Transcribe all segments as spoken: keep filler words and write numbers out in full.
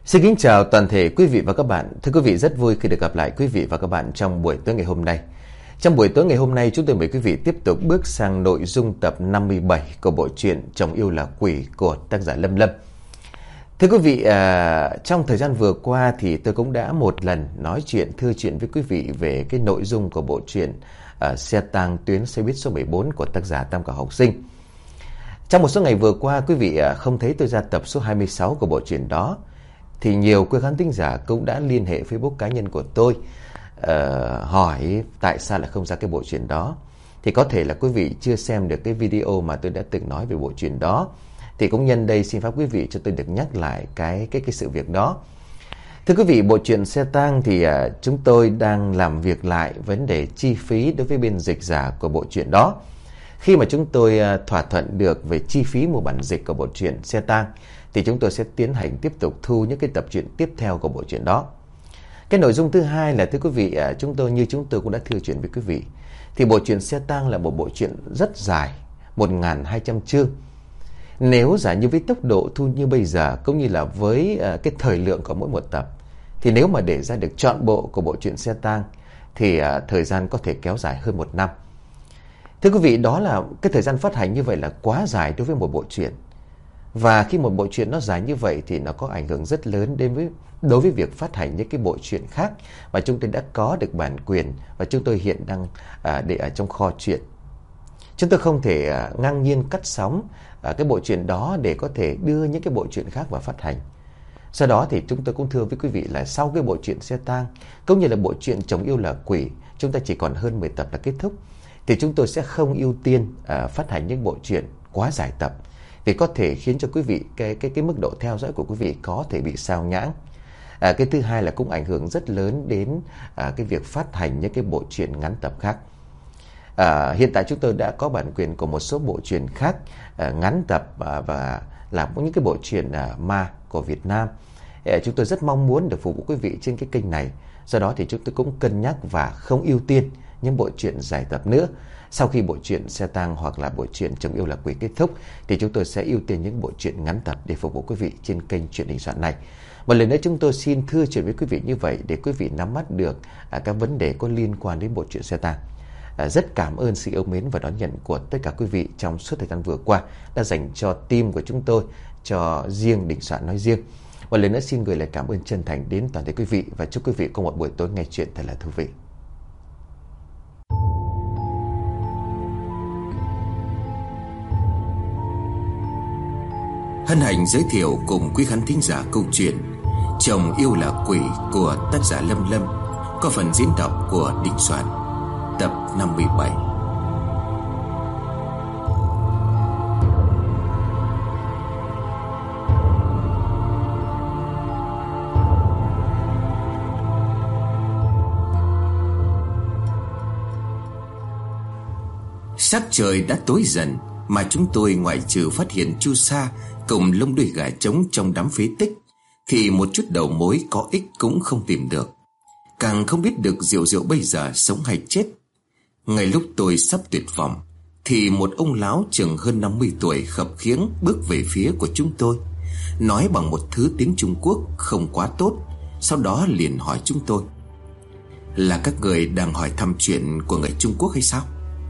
Xin kính chào toàn thể quý vị và các bạn. Thưa quý vị, rất vui khi được gặp lại quý vị và các bạn trong buổi tối ngày hôm nay. Trong buổi tối ngày hôm nay, chúng tôi mời quý vị tiếp tục bước sang nội dung tập năm mươi bảy của bộ truyện Chồng Yêu Là Quỷ của tác giả Lâm Lâm. Thưa quý vị, à, trong thời gian vừa qua thì tôi cũng đã một lần nói chuyện, thưa chuyện với quý vị về cái nội dung của bộ truyện à, Xe tang tuyến xe buýt số mười bốn của tác giả Tam Cảo Học Sinh. Trong một số ngày vừa qua, quý vị à, không thấy tôi ra tập số hai mươi sáu của bộ truyện đó, thì nhiều quý khán thính giả cũng đã liên hệ Facebook cá nhân của tôi uh, hỏi tại sao lại không ra cái bộ truyện đó. Thì có thể là quý vị chưa xem được cái video mà tôi đã từng nói về bộ truyện đó, thì cũng nhân đây xin phép quý vị cho tôi được nhắc lại cái cái cái sự việc đó. Thưa quý vị, bộ truyện Xe tang thì uh, chúng tôi đang làm việc lại vấn đề chi phí đối với bên dịch giả của bộ truyện đó. Khi mà chúng tôi uh, thỏa thuận được về chi phí mua bản dịch của bộ truyện Xe tang thì chúng tôi sẽ tiến hành tiếp tục thu những cái tập truyện tiếp theo của bộ truyện đó. Cái nội dung thứ hai là, thưa quý vị, chúng tôi như chúng tôi cũng đã thưa chuyện với quý vị, thì bộ truyện Xe tang là một bộ truyện rất dài, một nghìn hai trăm chương. Nếu giả như với tốc độ thu như bây giờ, cũng như là với cái thời lượng của mỗi một tập, thì nếu mà để ra được trọn bộ của bộ truyện Xe tang thì thời gian có thể kéo dài hơn một năm. Thưa quý vị, đó là cái thời gian phát hành như vậy là quá dài đối với một bộ truyện. Và khi một bộ truyện nó dài như vậy thì nó có ảnh hưởng rất lớn đến với đối với việc phát hành những cái bộ truyện khác mà chúng tôi đã có được bản quyền và chúng tôi hiện đang à, để ở trong kho truyện. Chúng tôi không thể à, ngang nhiên cắt sóng à, cái bộ truyện đó để có thể đưa những cái bộ truyện khác vào phát hành. Do đó thì chúng tôi cũng thưa với quý vị là sau cái bộ truyện Xe tang cũng như là bộ truyện Chồng Yêu Là Quỷ, chúng ta chỉ còn hơn mười tập là kết thúc, thì chúng tôi sẽ không ưu tiên à, phát hành những bộ truyện quá dài tập, vì có thể khiến cho quý vị cái cái cái mức độ theo dõi của quý vị có thể bị sao nhãng. À, cái thứ hai là cũng ảnh hưởng rất lớn đến à, cái việc phát hành những cái bộ truyện ngắn tập khác. À, hiện tại chúng tôi đã có bản quyền của một số bộ truyện khác à, ngắn tập à, và là những cái bộ truyện à, ma của Việt Nam. À, chúng tôi rất mong muốn được phục vụ quý vị trên cái kênh này. Do đó thì chúng tôi cũng cân nhắc và không ưu tiên những bộ truyện dài tập nữa. Sau khi bộ truyện Xe tang hoặc là bộ truyện Chồng Yêu Là Quỷ kết thúc thì chúng tôi sẽ ưu tiên những bộ truyện ngắn tập để phục vụ quý vị trên kênh Chuyện Đình Soạn này. Một lần nữa chúng tôi xin thưa chuyện với quý vị như vậy để quý vị nắm bắt được à, các vấn đề có liên quan đến bộ truyện Xe tang. À, rất cảm ơn sự yêu mến và đón nhận của tất cả quý vị trong suốt thời gian vừa qua đã dành cho team của chúng tôi, cho riêng Đình Soạn nói riêng. Một lần nữa xin gửi lời cảm ơn chân thành đến toàn thể quý vị và chúc quý vị có một buổi tối nghe chuyện thật là thú vị. Hân hạnh giới thiệu cùng quý khán thính giả câu chuyện Chồng Yêu Là Quỷ của tác giả Lâm Lâm, có phần diễn đọc của Đình Soạn, tập năm mươi bảy. Sắc trời đã tối dần mà chúng tôi ngoại trừ phát hiện Chu Sa cùng lông đuôi gà trống trong đám phế tích thì một chút đầu mối có ích cũng không tìm được, càng không biết được Diệu Diệu bây giờ sống hay chết. Ngay lúc tôi sắp tuyệt vọng thì một ông lão chừng hơn năm mươi tuổi khập khiễng bước về phía của chúng tôi, nói bằng một thứ tiếng Trung Quốc không quá tốt. Sau đó liền hỏi chúng tôi: là các người đang hỏi thăm chuyện của người Trung Quốc hay sao?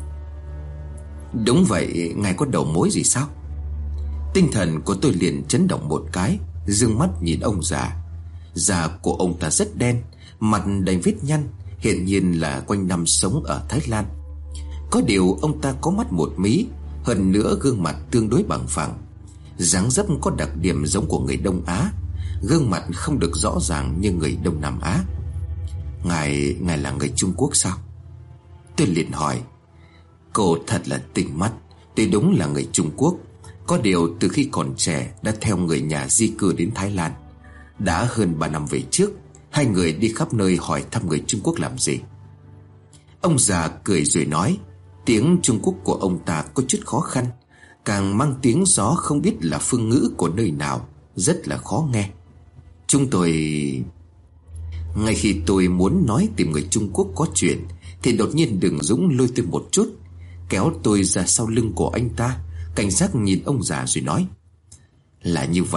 Đúng vậy, ngài có đầu mối gì sao? Tinh thần của tôi liền chấn động một cái, dương mắt nhìn ông già. Da của ông ta rất đen, mặt đầy vết nhăn, hiển nhiên là quanh năm sống ở Thái Lan. Có điều ông ta có mắt một mí, hơn nữa gương mặt tương đối bằng phẳng, dáng dấp có đặc điểm giống của người Đông Á, gương mặt không được rõ ràng như người Đông Nam Á. Ngài, ngài là người Trung Quốc sao? Tôi liền hỏi. Cô thật là tinh mắt, tôi đúng là người Trung Quốc. Có điều từ khi còn trẻ đã theo người nhà di cư đến Thái Lan. Đã hơn ba năm về trước, hai người đi khắp nơi hỏi thăm người Trung Quốc làm gì. Ông già cười rồi nói, tiếng Trung Quốc của ông ta có chút khó khăn, càng mang tiếng gió không biết là phương ngữ của nơi nào, rất là khó nghe. Chúng tôi... Ngay khi tôi muốn nói tìm người Trung Quốc có chuyện thì đột nhiên Đường Dũng lôi tôi một chút, kéo tôi ra sau lưng của anh ta, cảnh giác nhìn ông già rồi nói: Là như vậy,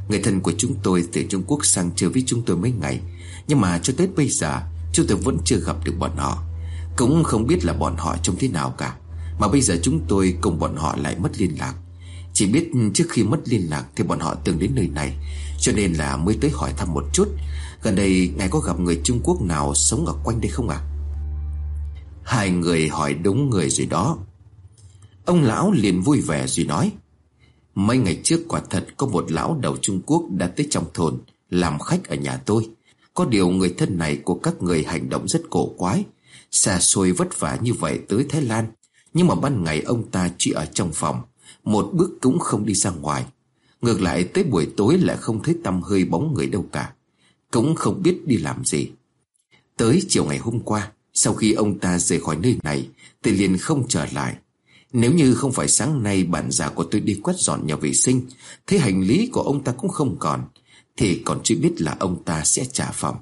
Người thân của chúng tôi từ Trung Quốc sang chơi với chúng tôi mấy ngày, nhưng mà cho tới bây giờ chúng tôi vẫn chưa gặp được bọn họ. Cũng không biết là bọn họ trông thế nào cả. Mà bây giờ chúng tôi cùng bọn họ lại mất liên lạc. Chỉ biết trước khi mất liên lạc thì bọn họ từng đến nơi này, cho nên là mới tới hỏi thăm một chút. Gần đây ngài có gặp người Trung Quốc nào sống ở quanh đây không ạ? À? Hai người hỏi đúng người rồi đó. Ông lão liền vui vẻ rồi nói: Mấy ngày trước quả thật có một lão đầu Trung Quốc đã tới trong thôn làm khách ở nhà tôi. Có điều người thân này của các người hành động rất cổ quái, xa xôi vất vả như vậy tới Thái Lan, nhưng mà ban ngày ông ta chỉ ở trong phòng, một bước cũng không đi ra ngoài. Ngược lại tới buổi tối lại không thấy tăm hơi bóng người đâu cả, cũng không biết đi làm gì. Tới chiều ngày hôm qua, sau khi ông ta rời khỏi nơi này thì liền không trở lại. Nếu như không phải sáng nay bạn già của tôi đi quét dọn nhà vệ sinh, thấy hành lý của ông ta cũng không còn, thì còn chưa biết là ông ta sẽ trả phòng.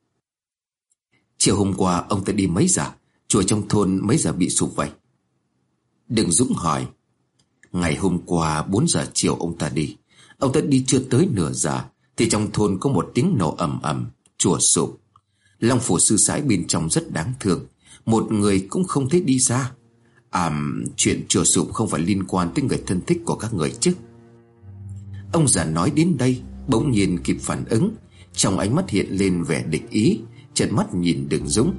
Chiều hôm qua ông ta đi mấy giờ? Chùa trong thôn mấy giờ bị sụp vậy? Đừng Dũng hỏi. Ngày hôm qua bốn giờ chiều ông ta đi. Ông ta đi chưa tới nửa giờ thì trong thôn có một tiếng nổ ầm ầm, chùa sụp. Long phủ sư sãi bên trong rất đáng thương, một người cũng không thấy đi ra. À, chuyện chùa sụp không phải liên quan tới người thân thích của các người chứ? Ông già nói đến đây bỗng nhiên kịp phản ứng, trong ánh mắt hiện lên vẻ địch ý, trợn mắt nhìn Đường Dũng.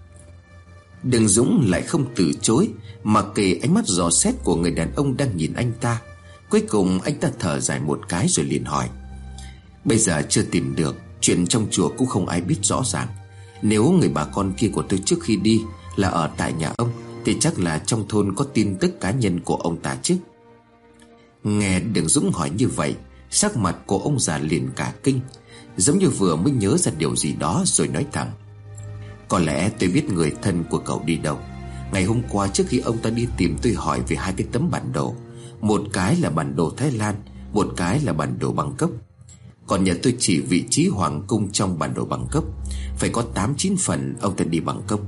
Đường Dũng lại không từ chối, mà kề ánh mắt dò xét của người đàn ông đang nhìn anh ta. Cuối cùng anh ta thở dài một cái rồi liền hỏi: Bây giờ chưa tìm được, chuyện trong chùa cũng không ai biết rõ ràng. Nếu người bà con kia của tôi trước khi đi là ở tại nhà ông, thì chắc là trong thôn có tin tức cá nhân của ông ta chứ. Nghe Đường Dũng hỏi như vậy, sắc mặt của ông già liền cả kinh, giống như vừa mới nhớ ra điều gì đó rồi nói thẳng: Có lẽ tôi biết người thân của cậu đi đâu. Ngày hôm qua trước khi ông ta đi tìm tôi hỏi về hai cái tấm bản đồ. Một cái là bản đồ Thái Lan, một cái là bản đồ Bangkok. Còn nhà tôi chỉ vị trí hoàng cung trong bản đồ Bangkok. Phải có tám chín phần ông ta đi Bangkok.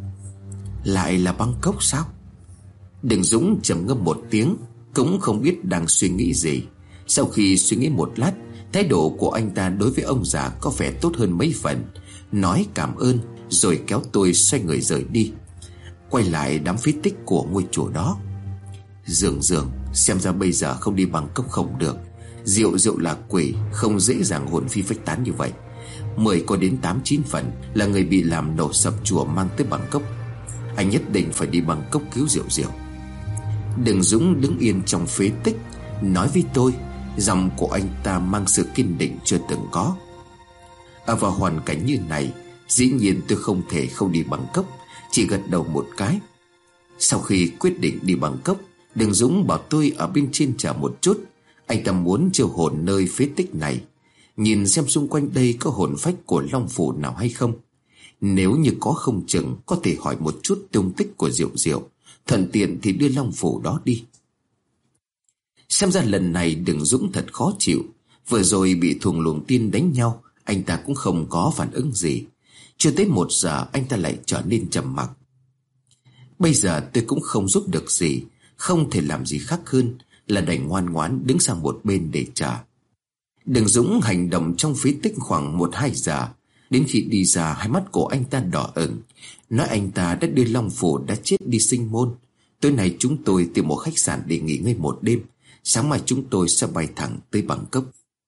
Lại là Bangkok sao? Đường Dũng trầm ngâm một tiếng, cũng không biết đang suy nghĩ gì. Sau khi suy nghĩ một lát, thái độ của anh ta đối với ông già có vẻ tốt hơn mấy phần, nói cảm ơn rồi kéo tôi xoay người rời đi, quay lại đám phế tích của ngôi chùa đó. Dường dường xem ra bây giờ không đi Bangkok không được. Diệu Diệu là quỷ, không dễ dàng hồn phi phách tán như vậy. Mười có đến tám chín phần là người bị làm nổ sập chùa mang tới Bangkok. Anh nhất định phải đi Bangkok cứu Diệu Diệu. Đường Dũng đứng yên trong phế tích, nói với tôi, giọng của anh ta mang sự kiên định chưa từng có. Ở vào hoàn cảnh như này, dĩ nhiên tôi không thể không đi Bangkok, chỉ gật đầu một cái. Sau khi quyết định đi Bangkok, Đường Dũng bảo tôi ở bên trên chờ một chút. Anh ta muốn chiêu hồn nơi phế tích này, nhìn xem xung quanh đây có hồn phách của Long Phủ nào hay không. Nếu như có không chừng có thể hỏi một chút tung tích của Diệu Diệu, thuận tiện thì đưa Long Phủ đó đi. Xem ra lần này Đường Dũng thật khó chịu. Vừa rồi bị thuồng luồng tiên đánh nhau, anh ta cũng không có phản ứng gì. Chưa tới một giờ anh ta lại trở nên trầm mặc. Bây giờ tôi cũng không giúp được gì, không thể làm gì khác hơn là đành ngoan ngoãn đứng sang một bên để chờ. Đường Dũng hành động trong phế tích khoảng một hai giờ. Đến khi đi ra, hai mắt của anh ta đỏ ửng, nói anh ta đã đưa Long Phủ đã chết đi sinh môn. Tối nay chúng tôi tìm một khách sạn để nghỉ ngơi một đêm, sáng mai chúng tôi sẽ bay thẳng tới Bangkok.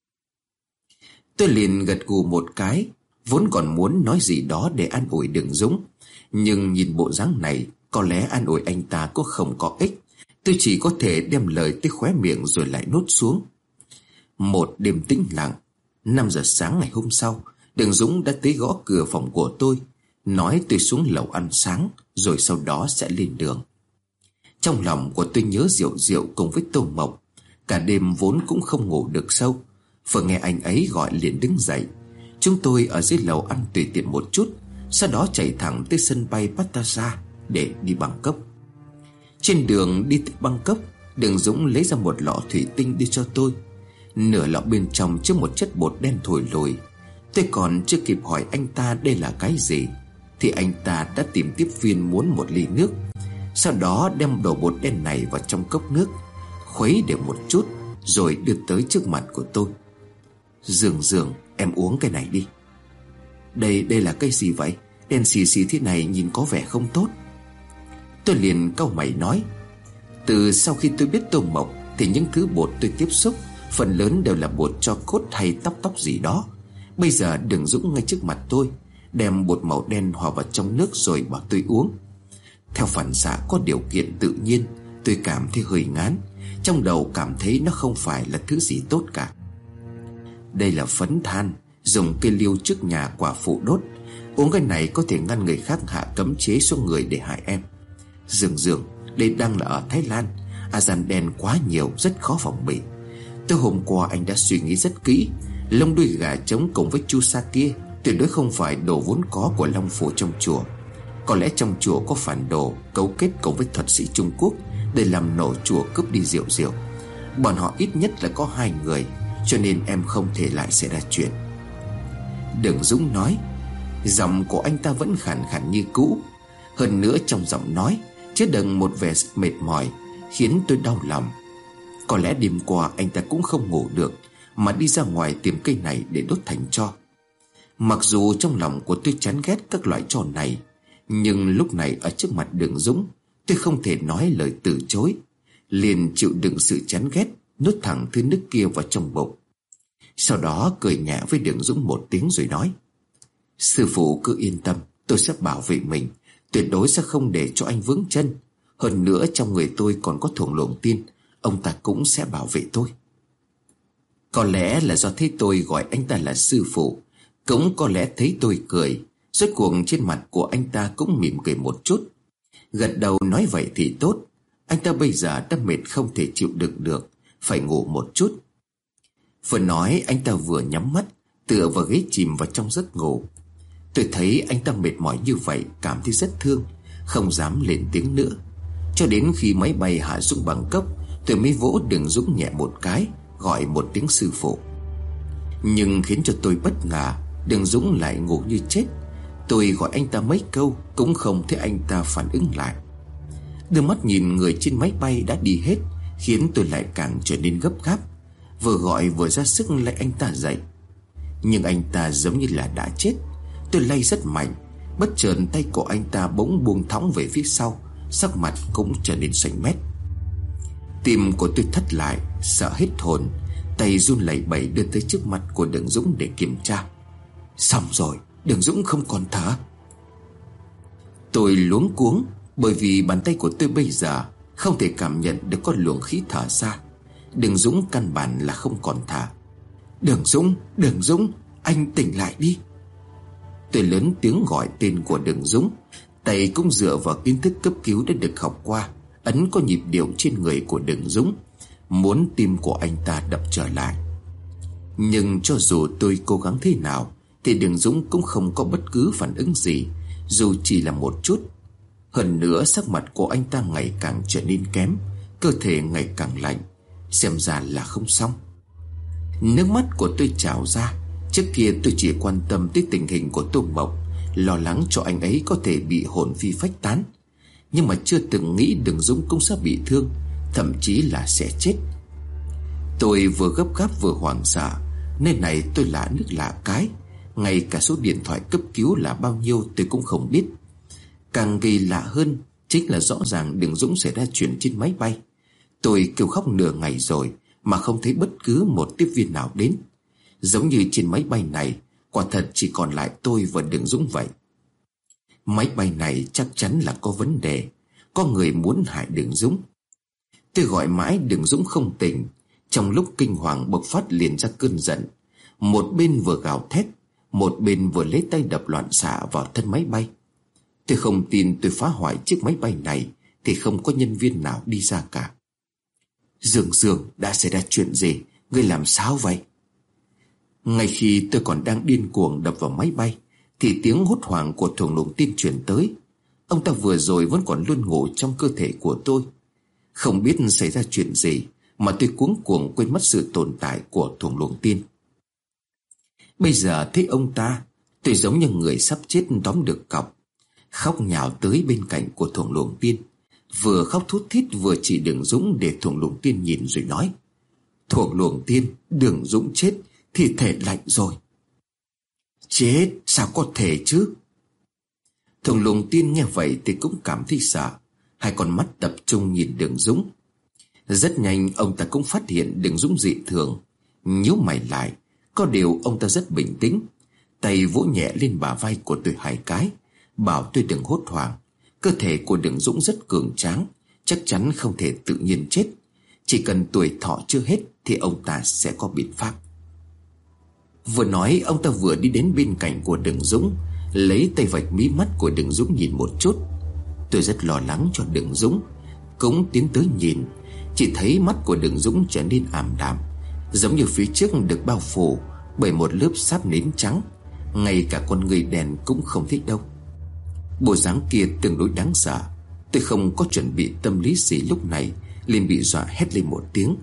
Tôi liền gật gù một cái, vốn còn muốn nói gì đó để an ủi Đường Dũng, nhưng nhìn bộ dáng này, có lẽ an ủi anh ta cũng không có ích. Tôi chỉ có thể đem lời tới khóe miệng rồi lại nuốt xuống. Một đêm tĩnh lặng, năm giờ sáng ngày hôm sau, Đường Dũng đã tới gõ cửa phòng của tôi, nói tôi xuống lầu ăn sáng, rồi sau đó sẽ lên đường. Trong lòng của tôi nhớ Diệu Diệu cùng với Tô Mộc. Cả đêm vốn cũng không ngủ được sâu, vừa nghe anh ấy gọi liền đứng dậy. Chúng tôi ở dưới lầu ăn tùy tiện một chút, sau đó chạy thẳng tới sân bay Pattaya để đi Bangkok. Trên đường đi tới Bangkok, Đường Dũng lấy ra một lọ thủy tinh đưa cho tôi. Nửa lọ bên trong chứa một chất bột đen thổi lùi. Tôi còn chưa kịp hỏi anh ta đây là cái gì thì anh ta đã tìm tiếp viên muốn một ly nước. Sau đó đem đổ bột đen này vào trong cốc nước, khuấy đều một chút rồi đưa tới trước mặt của tôi. "Dường Dường, em uống cái này đi." Đây, đây là cái gì vậy? Đen xì xì thế này nhìn có vẻ không tốt." Tôi liền cau mày nói: "Từ sau khi tôi biết Tô Mộc thì những thứ bột tôi tiếp xúc phần lớn đều là bột cho cốt hay tóc tóc gì đó. Bây giờ Đường Dũng ngay trước mặt tôi đem bột màu đen hòa vào trong nước rồi bảo tôi uống. Theo phản xạ có điều kiện tự nhiên, tôi cảm thấy hơi ngán. Trong đầu cảm thấy nó không phải là thứ gì tốt cả. Đây là phấn than, dùng cây liêu trước nhà quả phụ đốt. Uống cái này có thể ngăn người khác hạ cấm chế xuống người để hại em. Dường Dường, đây đang là ở Thái Lan, argan đen quá nhiều, rất khó phòng bị. Từ hôm qua anh đã suy nghĩ rất kỹ. Lông đuôi gà trống cùng với chu sa kia tuyệt đối không phải đồ vốn có của Long Phủ trong chùa. Có lẽ trong chùa có phản đồ cấu kết cùng với thuật sĩ Trung Quốc để làm nổ chùa, cướp đi rượu rượu. Bọn họ ít nhất là có hai người, cho nên em không thể lại xảy ra chuyện." Đường Dũng nói. Giọng của anh ta vẫn khàn khàn như cũ. Hơn nữa trong giọng nói chứa đựng một vẻ mệt mỏi khiến tôi đau lòng. Có lẽ đêm qua anh ta cũng không ngủ được mà đi ra ngoài tìm cây này để đốt thành tro. Mặc dù trong lòng của tôi chán ghét các loại tro này, nhưng lúc này ở trước mặt Đường Dũng, tôi không thể nói lời từ chối. Liền chịu đựng sự chán ghét, nuốt thẳng thứ nước kia vào trong bụng. Sau đó cười nhẹ với Đường Dũng một tiếng rồi nói: "Sư phụ cứ yên tâm, tôi sẽ bảo vệ mình, tuyệt đối sẽ không để cho anh vướng chân. Hơn nữa trong người tôi còn có Thuồng Luồng Tiên, ông ta cũng sẽ bảo vệ tôi." Có lẽ là do thấy tôi gọi anh ta là sư phụ, cũng có lẽ thấy tôi cười, rốt cuộc trên mặt của anh ta cũng mỉm cười một chút. Gật đầu nói vậy thì tốt. Anh ta bây giờ đã mệt không thể chịu đựng được, phải ngủ một chút. Vừa nói anh ta vừa nhắm mắt, tựa vào ghế chìm vào trong giấc ngủ. Tôi thấy anh ta mệt mỏi như vậy, cảm thấy rất thương, không dám lên tiếng nữa. Cho đến khi máy bay hạ xuống Bangkok cốc, tôi mới vỗ Đường Dũng nhẹ một cái, gọi một tiếng sư phụ. Nhưng khiến cho tôi bất ngờ, Đường Dũng lại ngủ như chết. Tôi gọi anh ta mấy câu cũng không thấy anh ta phản ứng lại. Đưa mắt nhìn người trên máy bay đã đi hết, khiến tôi lại càng trở nên gấp gáp, vừa gọi vừa ra sức lay anh ta dậy. Nhưng anh ta giống như là đã chết. Tôi lay rất mạnh, bất chợt tay của anh ta bỗng buông thõng về phía sau, sắc mặt cũng trở nên xanh mét. Tim của tôi thắt lại, sợ hết hồn, tay run lẩy bẩy đưa tới trước mặt của Đường Dũng để kiểm tra. Xong rồi, Đường Dũng không còn thở. Tôi luống cuống, bởi vì bàn tay của tôi bây giờ không thể cảm nhận được con luồng khí thở ra. Đường Dũng căn bản là không còn thở. Đường Dũng, Đường Dũng, anh tỉnh lại đi. Tôi lớn tiếng gọi tên của Đường Dũng, tay cũng dựa vào kiến thức cấp cứu đã được học qua, ấn có nhịp điệu trên người của Đường Dũng, muốn tim của anh ta đập trở lại. Nhưng cho dù tôi cố gắng thế nào thì Đường Dũng cũng không có bất cứ phản ứng gì, dù chỉ là một chút. Hơn nữa sắc mặt của anh ta ngày càng trở nên kém, cơ thể ngày càng lạnh, xem ra là không xong. Nước mắt của tôi trào ra. Trước kia tôi chỉ quan tâm tới tình hình của Tô Mộc, lo lắng cho anh ấy có thể bị hồn phi phách tán, nhưng mà chưa từng nghĩ Đường Dũng cũng sẽ bị thương, thậm chí là sẽ chết. Tôi vừa gấp gáp vừa hoảng sợ. Nơi này tôi lạ nước lạ cái, ngay cả số điện thoại cấp cứu là bao nhiêu tôi cũng không biết. Càng gây lạ hơn chính là rõ ràng Đường Dũng xảy ra chuyện trên máy bay. Tôi kêu khóc nửa ngày rồi mà không thấy bất cứ một tiếp viên nào đến. Giống như trên máy bay này quả thật chỉ còn lại tôi và Đường Dũng vậy. Máy bay này chắc chắn là có vấn đề, có người muốn hại Đường Dũng. Tôi gọi mãi Đường Dũng không tỉnh. Trong lúc kinh hoàng bộc phát liền ra cơn giận, một bên vừa gào thét, một bên vừa lấy tay đập loạn xạ vào thân máy bay. Tôi không tin tôi phá hoại chiếc máy bay này thì không có nhân viên nào đi ra cả. Dường Dường, đã xảy ra chuyện gì? Ngươi làm sao vậy? Ngay khi tôi còn đang điên cuồng đập vào máy bay thì tiếng hốt hoảng của Thuồng Luồng Tiên truyền tới. Ông ta vừa rồi vẫn còn luôn ngủ trong cơ thể của tôi. Không biết xảy ra chuyện gì mà tôi cuống cuồng quên mất sự tồn tại của Thuồng Luồng Tiên. Bây giờ thấy ông ta, tôi giống như người sắp chết tóm được cọc, khóc nhào tới bên cạnh của Thuồng Luồng Tiên, vừa khóc thút thít vừa chỉ Đường Dũng để Thuồng Luồng Tiên nhìn rồi nói: Thuồng Luồng Tiên, Đường Dũng chết Thi thể lạnh rồi. Chết, sao có thể chứ? Thùng Lùng Tiên nghe vậy thì cũng cảm thấy sợ. Hai con mắt tập trung nhìn Đường Dũng. Rất nhanh ông ta cũng phát hiện Đường Dũng dị thường. Nhíu mày lại. Có điều ông ta rất bình tĩnh. Tay vỗ nhẹ lên bả vai của tôi hai cái, bảo tôi đừng hốt hoảng. Cơ thể của Đường Dũng rất cường tráng, chắc chắn không thể tự nhiên chết. Chỉ cần tuổi thọ chưa hết thì ông ta sẽ có biện pháp. Vừa nói ông ta vừa đi đến bên cạnh của Đường Dũng, lấy tay vạch mí mắt của Đường Dũng nhìn một chút. Tôi rất lo lắng cho Đường Dũng, cũng tiến tới nhìn. Chỉ thấy mắt của Đường Dũng trở nên ảm đạm, giống như phía trước được bao phủ bởi một lớp sáp nến trắng. Ngay cả con người đèn cũng không thích đâu. Bộ dáng kia tương đối đáng sợ. Tôi không có chuẩn bị tâm lý gì lúc này, liền bị dọa hét lên một tiếng.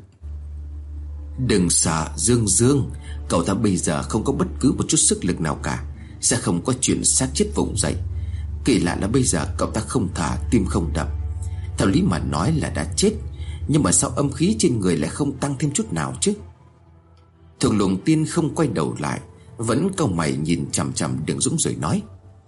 Đừng sợ Dương Dương, cậu ta bây giờ không có bất cứ một chút sức lực nào cả, sẽ không có chuyện xác chết vùng dậy. Kỳ lạ là bây giờ cậu ta không thở, tim không đập. Theo lý mà nói là đã chết, nhưng mà sao âm khí trên người lại không tăng thêm chút nào chứ? Thượng Lùng Tiên không quay đầu lại, vẫn cau mày nhìn chằm chằm Đường Dũng rồi nói: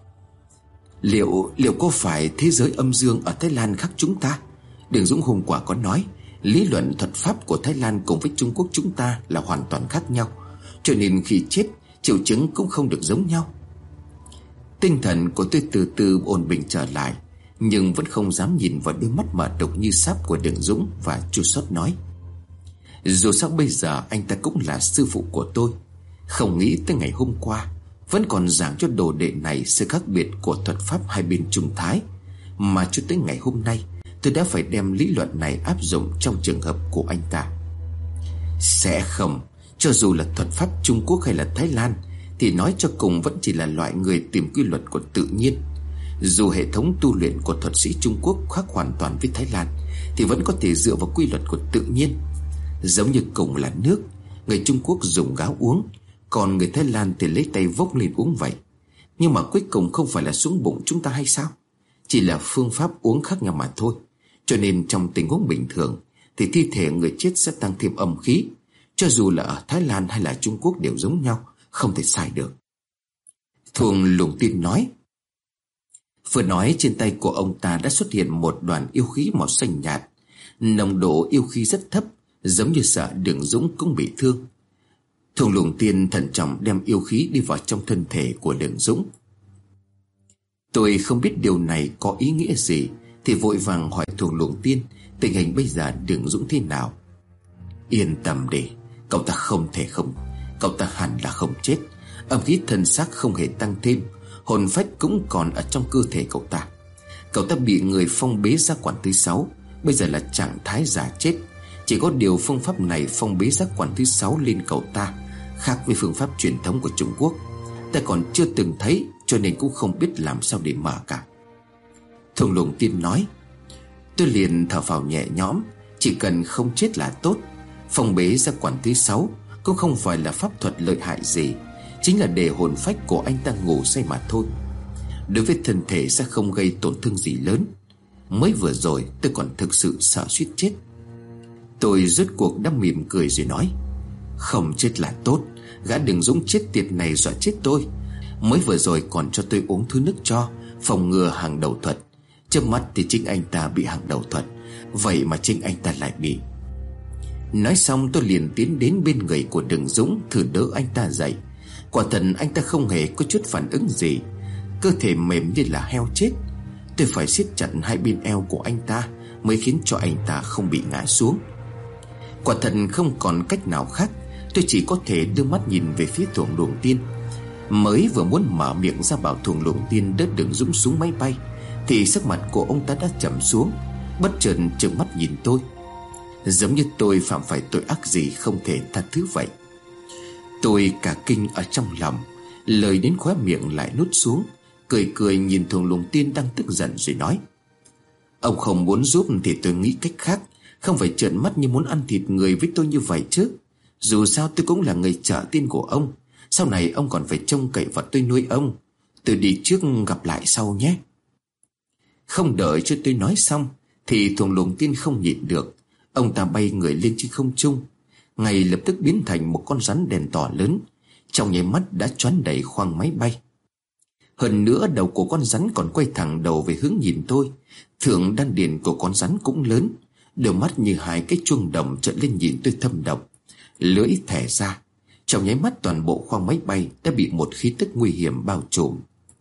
Liệu liệu có phải thế giới âm dương ở Thái Lan khác chúng ta? Đường Dũng hôm qua có nói lý luận thuật pháp của Thái Lan cùng với Trung Quốc chúng ta là hoàn toàn khác nhau, cho nên khi chết triệu chứng cũng không được giống nhau. Tinh thần của tôi từ từ ổn định trở lại, nhưng vẫn không dám nhìn vào đôi mắt mở độc như sáp của Đường Dũng, và chua xót nói: Dù sao bây giờ anh ta cũng là sư phụ của tôi. Không nghĩ tới ngày hôm qua vẫn còn giảng cho đồ đệ này sự khác biệt của thuật pháp hai bên Trung Thái, mà cho tới ngày hôm nay tôi đã phải đem lý luận này áp dụng trong trường hợp của anh ta. Sẽ không, cho dù là thuật pháp Trung Quốc hay là Thái Lan thì nói cho cùng vẫn chỉ là loại người tìm quy luật của tự nhiên. Dù hệ thống tu luyện của thuật sĩ Trung Quốc khác hoàn toàn với Thái Lan thì vẫn có thể dựa vào quy luật của tự nhiên. Giống như cùng là nước, người Trung Quốc dùng gáo uống, còn người Thái Lan thì lấy tay vốc lên uống vậy. Nhưng mà cuối cùng không phải là xuống bụng chúng ta hay sao? Chỉ là phương pháp uống khác nhau mà thôi. Cho nên trong tình huống bình thường thì thi thể người chết sẽ tăng thêm âm khí. Cho dù là ở Thái Lan hay là Trung Quốc đều giống nhau, không thể sai được. Thượng Lùng Tiên nói. Vừa nói trên tay của ông ta đã xuất hiện một đoàn yêu khí màu xanh nhạt. Nồng độ yêu khí rất thấp, giống như sợ Đường Dũng cũng bị thương. Thượng Lùng Tiên thận trọng đem yêu khí đi vào trong thân thể của Đường Dũng. Tôi không biết điều này có ý nghĩa gì, thì vội vàng hỏi Thượng Lùng Tiên tình hình bây giờ Đường Dũng thế nào. Yên tâm đi, cậu ta không thể không Cậu ta hẳn là không chết. Âm khí thân xác không hề tăng thêm, hồn phách cũng còn ở trong cơ thể cậu ta. Cậu ta bị người phong bế giác quan thứ sáu, bây giờ là trạng thái giả chết. Chỉ có điều phương pháp này phong bế giác quan thứ sáu lên cậu ta khác với phương pháp truyền thống của Trung Quốc. Ta còn chưa từng thấy, cho nên cũng không biết làm sao để mở cả. Thượng Lùng Tiên nói. Tôi liền thở phào nhẹ nhõm, chỉ cần không chết là tốt. Phong bế giác quan thứ sáu cũng không phải là pháp thuật lợi hại gì, chính là để hồn phách của anh ta ngủ say mà thôi. Đối với thân thể sẽ không gây tổn thương gì lớn. Mới vừa rồi tôi còn thực sự sợ suýt chết. Tôi rốt cuộc đã mỉm cười rồi nói. Không chết là tốt. Gã Đường Dũng chết tiệt này dọa chết tôi. Mới vừa rồi còn cho tôi uống thứ nước cho phòng ngừa hàng đầu thuật. Trước mắt thì chính anh ta bị hàng đầu thuật, vậy mà chính anh ta lại bị. Nói xong tôi liền tiến đến bên người của Đường Dũng, thử đỡ anh ta dậy. Quả thật anh ta không hề có chút phản ứng gì, cơ thể mềm như là heo chết. Tôi phải siết chặt hai bên eo của anh ta mới khiến cho anh ta không bị ngã xuống. Quả thật không còn cách nào khác, tôi chỉ có thể đưa mắt nhìn về phía Thượng Lùng Tiên. Mới vừa muốn mở miệng ra bảo Thượng Lùng Tiên đỡ Đường Dũng xuống máy bay thì sắc mặt của ông ta đã trầm xuống, bất chợt trừng mắt nhìn tôi, giống như tôi phạm phải tội ác gì không thể tha thứ vậy. Tôi cả kinh ở trong lòng, lời đến khóe miệng lại nuốt xuống, cười cười nhìn Thượng Lùng Tiên đang tức giận rồi nói. Ông không muốn giúp thì tôi nghĩ cách khác, không phải trợn mắt như muốn ăn thịt người với tôi như vậy chứ. Dù sao tôi cũng là người trợ tiên của ông, sau này ông còn phải trông cậy vào tôi nuôi ông. Tôi đi trước, gặp lại sau nhé. Không đợi cho tôi nói xong thì Thượng Lùng Tiên không nhịn được, ông ta bay người lên trên không trung. ngay lập tức biến thành một con rắn đen to lớn, trong nháy mắt đã choán đầy khoang máy bay. Hơn nữa đầu của con rắn còn quay thẳng đầu về hướng nhìn tôi. Thượng đan điền của con rắn cũng lớn, đôi mắt như hai cái chuông đồng trợn lên nhìn tôi thâm độc, lưỡi thẻ ra. Trong nháy mắt toàn bộ khoang máy bay đã bị một khí tức nguy hiểm bao trùm.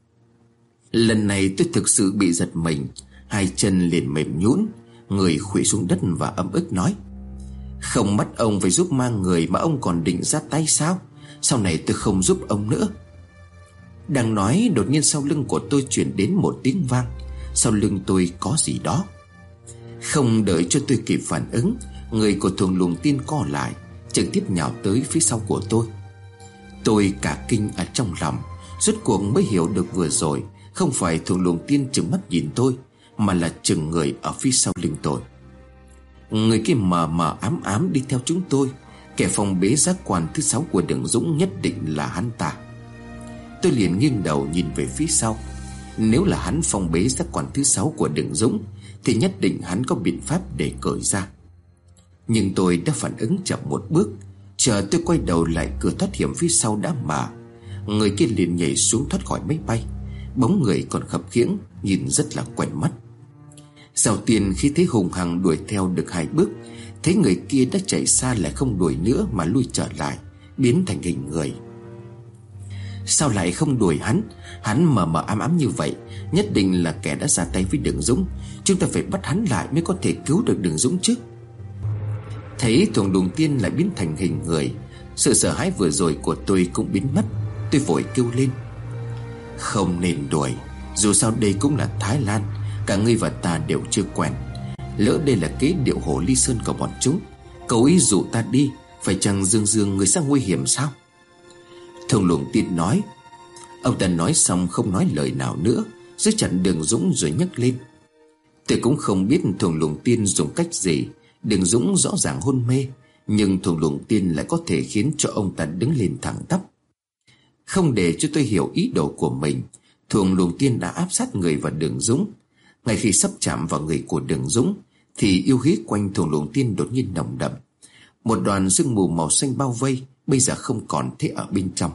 Lần này tôi thực sự bị giật mình, hai chân liền mềm nhũn, người khuỵu xuống đất và ấm ức nói: "Không bắt ông phải giúp mang người mà ông còn định ra tay sao? Sau này tôi không giúp ông nữa." Đang nói đột nhiên sau lưng của tôi chuyển đến một tiếng vang. Sau lưng tôi có gì đó. Không đợi cho tôi kịp phản ứng, người của Thuồng Luồng Tiên co lại, trực tiếp nhào tới phía sau của tôi. Tôi cả kinh ở trong lòng, rốt cuộc mới hiểu được vừa rồi không phải Thuồng Luồng Tiên trừng mắt nhìn tôi, mà là chừng người ở phía sau lưng tôi. Người kia mờ mờ ám ám đi theo chúng tôi. Kẻ phòng bế giác quan thứ sáu của Đường Dũng nhất định là hắn ta. Tôi liền nghiêng đầu nhìn về phía sau. Nếu là hắn phong bế giác quan thứ sáu của Đường Dũng thì nhất định hắn có biện pháp để cởi ra. Nhưng tôi đã phản ứng chậm một bước. Chờ tôi quay đầu lại, cửa thoát hiểm phía sau đã mở. Người kia liền nhảy xuống thoát khỏi máy bay. Bóng người còn khập khiễng, nhìn rất là quen mắt. Giao Tiên khi thấy hùng hằng đuổi theo được hai bước, thấy người kia đã chạy xa lại không đuổi nữa mà lui trở lại, biến thành hình người. Sao lại không đuổi hắn? Hắn mờ mờ ám ám như vậy, nhất định là kẻ đã ra tay với Đường Dũng. Chúng ta phải bắt hắn lại mới có thể cứu được Đường Dũng chứ. Thấy Thuồng Luồng Tiên lại biến thành hình người, sự sợ hãi vừa rồi của tôi cũng biến mất. Tôi vội kêu lên: "Không nên đuổi, dù sao đây cũng là Thái Lan, cả ngươi và ta đều chưa quen. Lỡ đây là kế điệu Hồ Ly Sơn của bọn chúng, cố ý dụ ta đi, phải chăng Dương Dương người sang nguy hiểm sao?" Thuồng Luồng Tiên nói. Ông ta nói xong không nói lời nào nữa, giữ chặt Đường Dũng rồi nhấc lên. Tôi cũng không biết Thuồng Luồng Tiên dùng cách gì. Đường Dũng rõ ràng hôn mê, nhưng Thuồng Luồng Tiên lại có thể khiến cho ông ta đứng lên thẳng tắp. Không để cho tôi hiểu ý đồ của mình, Thuồng Luồng Tiên đã áp sát người vào Đường Dũng. Ngay khi sắp chạm vào người của Đường Dũng thì yêu khí quanh Thuồng Luồng Tiên đột nhiên nồng đậm. Một đoàn sương mù màu xanh bao vây, bây giờ không còn thấy ở bên trong.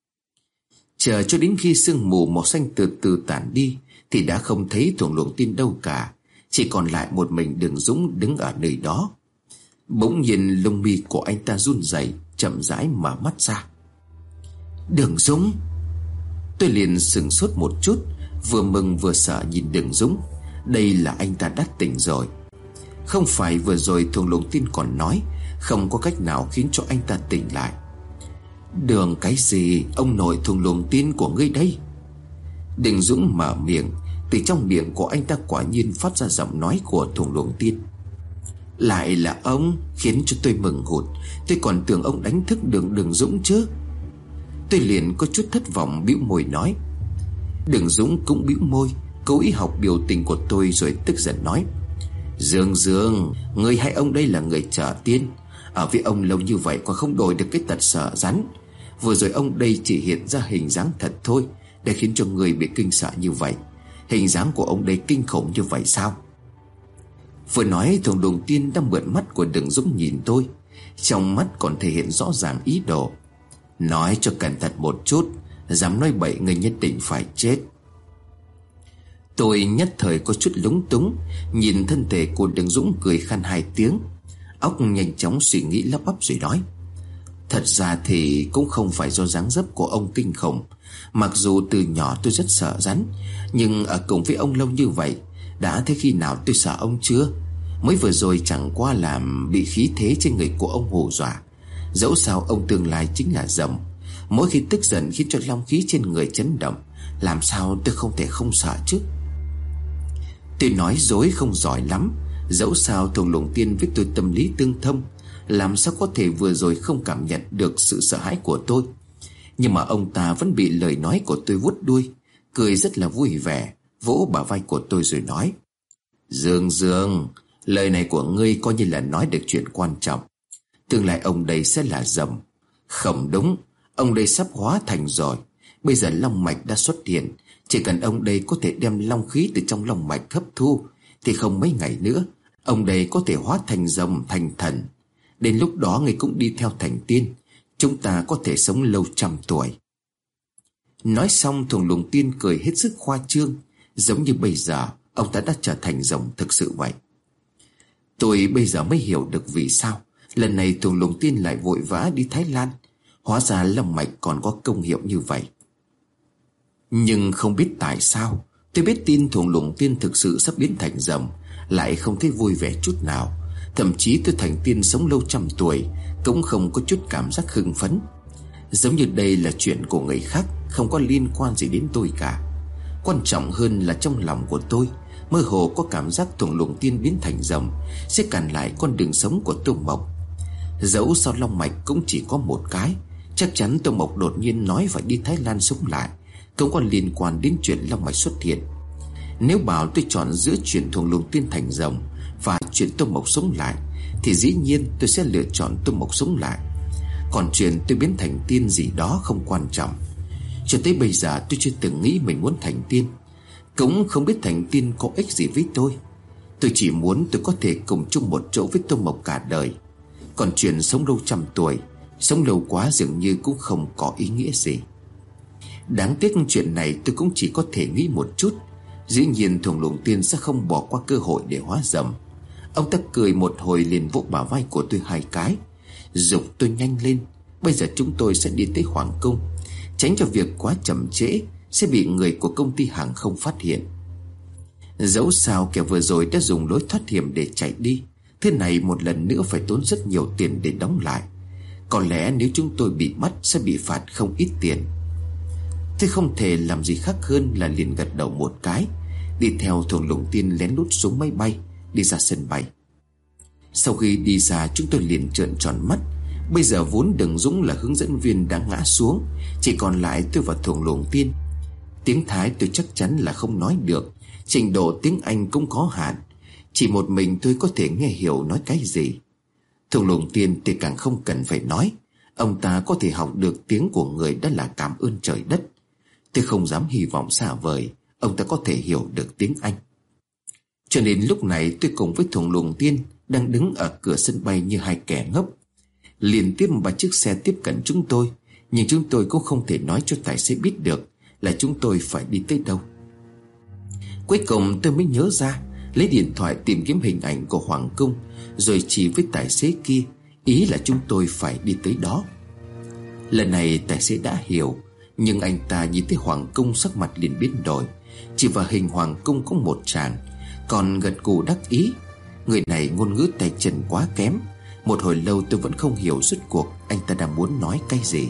Chờ cho đến khi sương mù màu xanh từ từ tản đi thì đã không thấy Thuồng Luồng Tiên đâu cả, chỉ còn lại một mình Đường Dũng đứng ở nơi đó. Bỗng nhiên lông mi của anh ta run rẩy, chậm rãi mở mắt ra. "Đường Dũng!" Tôi liền sững sốt một chút, vừa mừng vừa sợ nhìn Đường Dũng. Đây là anh ta đã tỉnh rồi. Không phải vừa rồi Thuồng Luồng Tiên còn nói không có cách nào khiến cho anh ta tỉnh lại. "Đường cái gì? Ông nội Thuồng Luồng Tiên của ngươi đây." Đường Dũng mở miệng. Từ trong miệng của anh ta quả nhiên phát ra giọng nói của Thuồng Luồng Tiên. "Lại là ông, khiến cho tôi mừng hụt. Tôi còn tưởng ông đánh thức Đường Đường Dũng chứ." Tôi liền có chút thất vọng, bĩu môi nói. Đường Dũng cũng bĩu môi, cố ý học biểu tình của tôi rồi tức giận nói: "Dương Dương, người hay ông đây là người trở tiên. Ở với ông lâu như vậy còn không đổi được cái tật sợ rắn. Vừa rồi ông đây chỉ hiện ra hình dáng thật thôi, để khiến cho người bị kinh sợ như vậy. Hình dáng của ông đây kinh khủng như vậy sao?" Vừa nói, Thuồng Luồng Tiên đang mượn mắt của Đường Dũng nhìn tôi, trong mắt còn thể hiện rõ ràng ý đồ. "Nói cho cẩn thận một chút, dám nói bậy người nhất định phải chết." Tôi nhất thời có chút lúng túng, nhìn thân thể của Đường Dũng cười khan hai tiếng, óc nhanh chóng suy nghĩ lắp bắp rồi nói: "Thật ra thì cũng không phải do dáng dấp của ông kinh khủng. Mặc dù từ nhỏ tôi rất sợ rắn, nhưng ở cùng với ông lâu như vậy, đã thế khi nào tôi sợ ông chưa? Mới vừa rồi chẳng qua là bị khí thế trên người của ông hù dọa. Dẫu sao ông tương lai chính là rồng, mỗi khi tức giận khiến cho long khí trên người chấn động, làm sao tôi không thể không sợ chứ?" Tôi nói dối không giỏi lắm, dẫu sao Thuồng Luồng Tiên với tôi tâm lý tương thông, làm sao có thể vừa rồi không cảm nhận được sự sợ hãi của tôi. Nhưng mà ông ta vẫn bị lời nói của tôi vuốt đuôi, cười rất là vui vẻ, vỗ bả vai của tôi rồi nói: "Dương Dương, lời này của ngươi coi như là nói được chuyện quan trọng. Tương lai ông đây sẽ là rồng. Không đúng, ông đây sắp hóa thành rồi. Bây giờ long mạch đã xuất hiện, chỉ cần ông đây có thể đem long khí từ trong long mạch hấp thu thì không mấy ngày nữa ông đây có thể hóa thành rồng thành thần. Đến lúc đó người cũng đi theo thành tiên, chúng ta có thể sống lâu trăm tuổi. Nói xong Thuồng Luồng Tiên cười hết sức khoa trương, giống như bây giờ ông ta đã trở thành rồng thực sự vậy. Tôi bây giờ mới hiểu được vì sao lần này Thuồng Luồng Tiên lại vội vã đi Thái Lan. Hóa ra long mạch còn có công hiệu như vậy. Nhưng không biết tại sao tôi biết tin Thuồng Luồng Tiên thực sự sắp biến thành rồng lại không thấy vui vẻ chút nào. Thậm chí tôi thành tiên sống lâu trăm tuổi cũng không có chút cảm giác hưng phấn, giống như đây là chuyện của người khác, không có liên quan gì đến tôi cả. Quan trọng hơn là trong lòng của tôi mơ hồ có cảm giác Thuồng Luồng Tiên biến thành rồng sẽ cản lại con đường sống của Tô Mộc. Dẫu sao long mạch cũng chỉ có một cái, chắc chắn Tô Mộc đột nhiên nói phải đi Thái Lan sống lại cũng có liên quan đến chuyện long mạch xuất hiện. Nếu bảo tôi chọn giữa chuyện Thuồng Luồng Tiên thành rồng và chuyện Tô Mộc sống lại thì dĩ nhiên tôi sẽ lựa chọn Tô Mộc sống lại. Còn chuyện tôi biến thành tiên gì đó không quan trọng. Cho tới bây giờ tôi chưa từng nghĩ mình muốn thành tiên, cũng không biết thành tiên có ích gì với tôi. Tôi chỉ muốn tôi có thể cùng chung một chỗ với Tô Mộc cả đời. Còn chuyện sống lâu trăm tuổi, sống lâu quá dường như cũng không có ý nghĩa gì. Đáng tiếc chuyện này tôi cũng chỉ có thể nghĩ một chút. Dĩ nhiên Thuồng Luồng Tiên sẽ không bỏ qua cơ hội để hóa rồng. Ông ta cười một hồi liền vỗ bả vai của tôi hai cái, giục tôi nhanh lên. Bây giờ chúng tôi sẽ đi tới Hoàng Cung, tránh cho việc quá chậm trễ sẽ bị người của công ty hàng không phát hiện. Dẫu sao kẻ vừa rồi đã dùng lối thoát hiểm để chạy đi, thế này một lần nữa phải tốn rất nhiều tiền để đóng lại. Có lẽ nếu chúng tôi bị bắt sẽ bị phạt không ít tiền. Thế không thể làm gì khác hơn là liền gật đầu một cái, đi theo Thuồng Luồng Tiên lén lút xuống máy bay đi ra sân bay. Sau khi đi ra chúng tôi liền trợn tròn mắt. Bây giờ vốn Đừng Dũng là hướng dẫn viên đã ngã xuống, chỉ còn lại tôi và Thuồng Luồng Tiên. Tiếng Thái tôi chắc chắn là không nói được, trình độ tiếng Anh cũng có hạn, chỉ một mình tôi có thể nghe hiểu nói cái gì. Thuồng Luồng Tiên thì càng không cần phải nói, ông ta có thể học được tiếng của người đã là cảm ơn trời đất. Tôi không dám hy vọng xa vời ông ta có thể hiểu được tiếng Anh. Cho nên lúc này tôi cùng với Thuồng Luồng Tiên đang đứng ở cửa sân bay như hai kẻ ngốc. Liên tiếp ba chiếc xe tiếp cận chúng tôi, nhưng chúng tôi cũng không thể nói cho tài xế biết được là chúng tôi phải đi tới đâu. Cuối cùng tôi mới nhớ ra, lấy điện thoại tìm kiếm hình ảnh của Hoàng Cung, rồi chỉ với tài xế kia, ý là chúng tôi phải đi tới đó. Lần này tài xế đã hiểu, nhưng anh ta nhìn thấy Hoàng Cung sắc mặt liền biến đổi. Chỉ vào hình Hoàng Cung có một tràng, còn gật gù đắc ý. Người này ngôn ngữ tay chân quá kém. Một hồi lâu tôi vẫn không hiểu rốt cuộc anh ta đang muốn nói cái gì.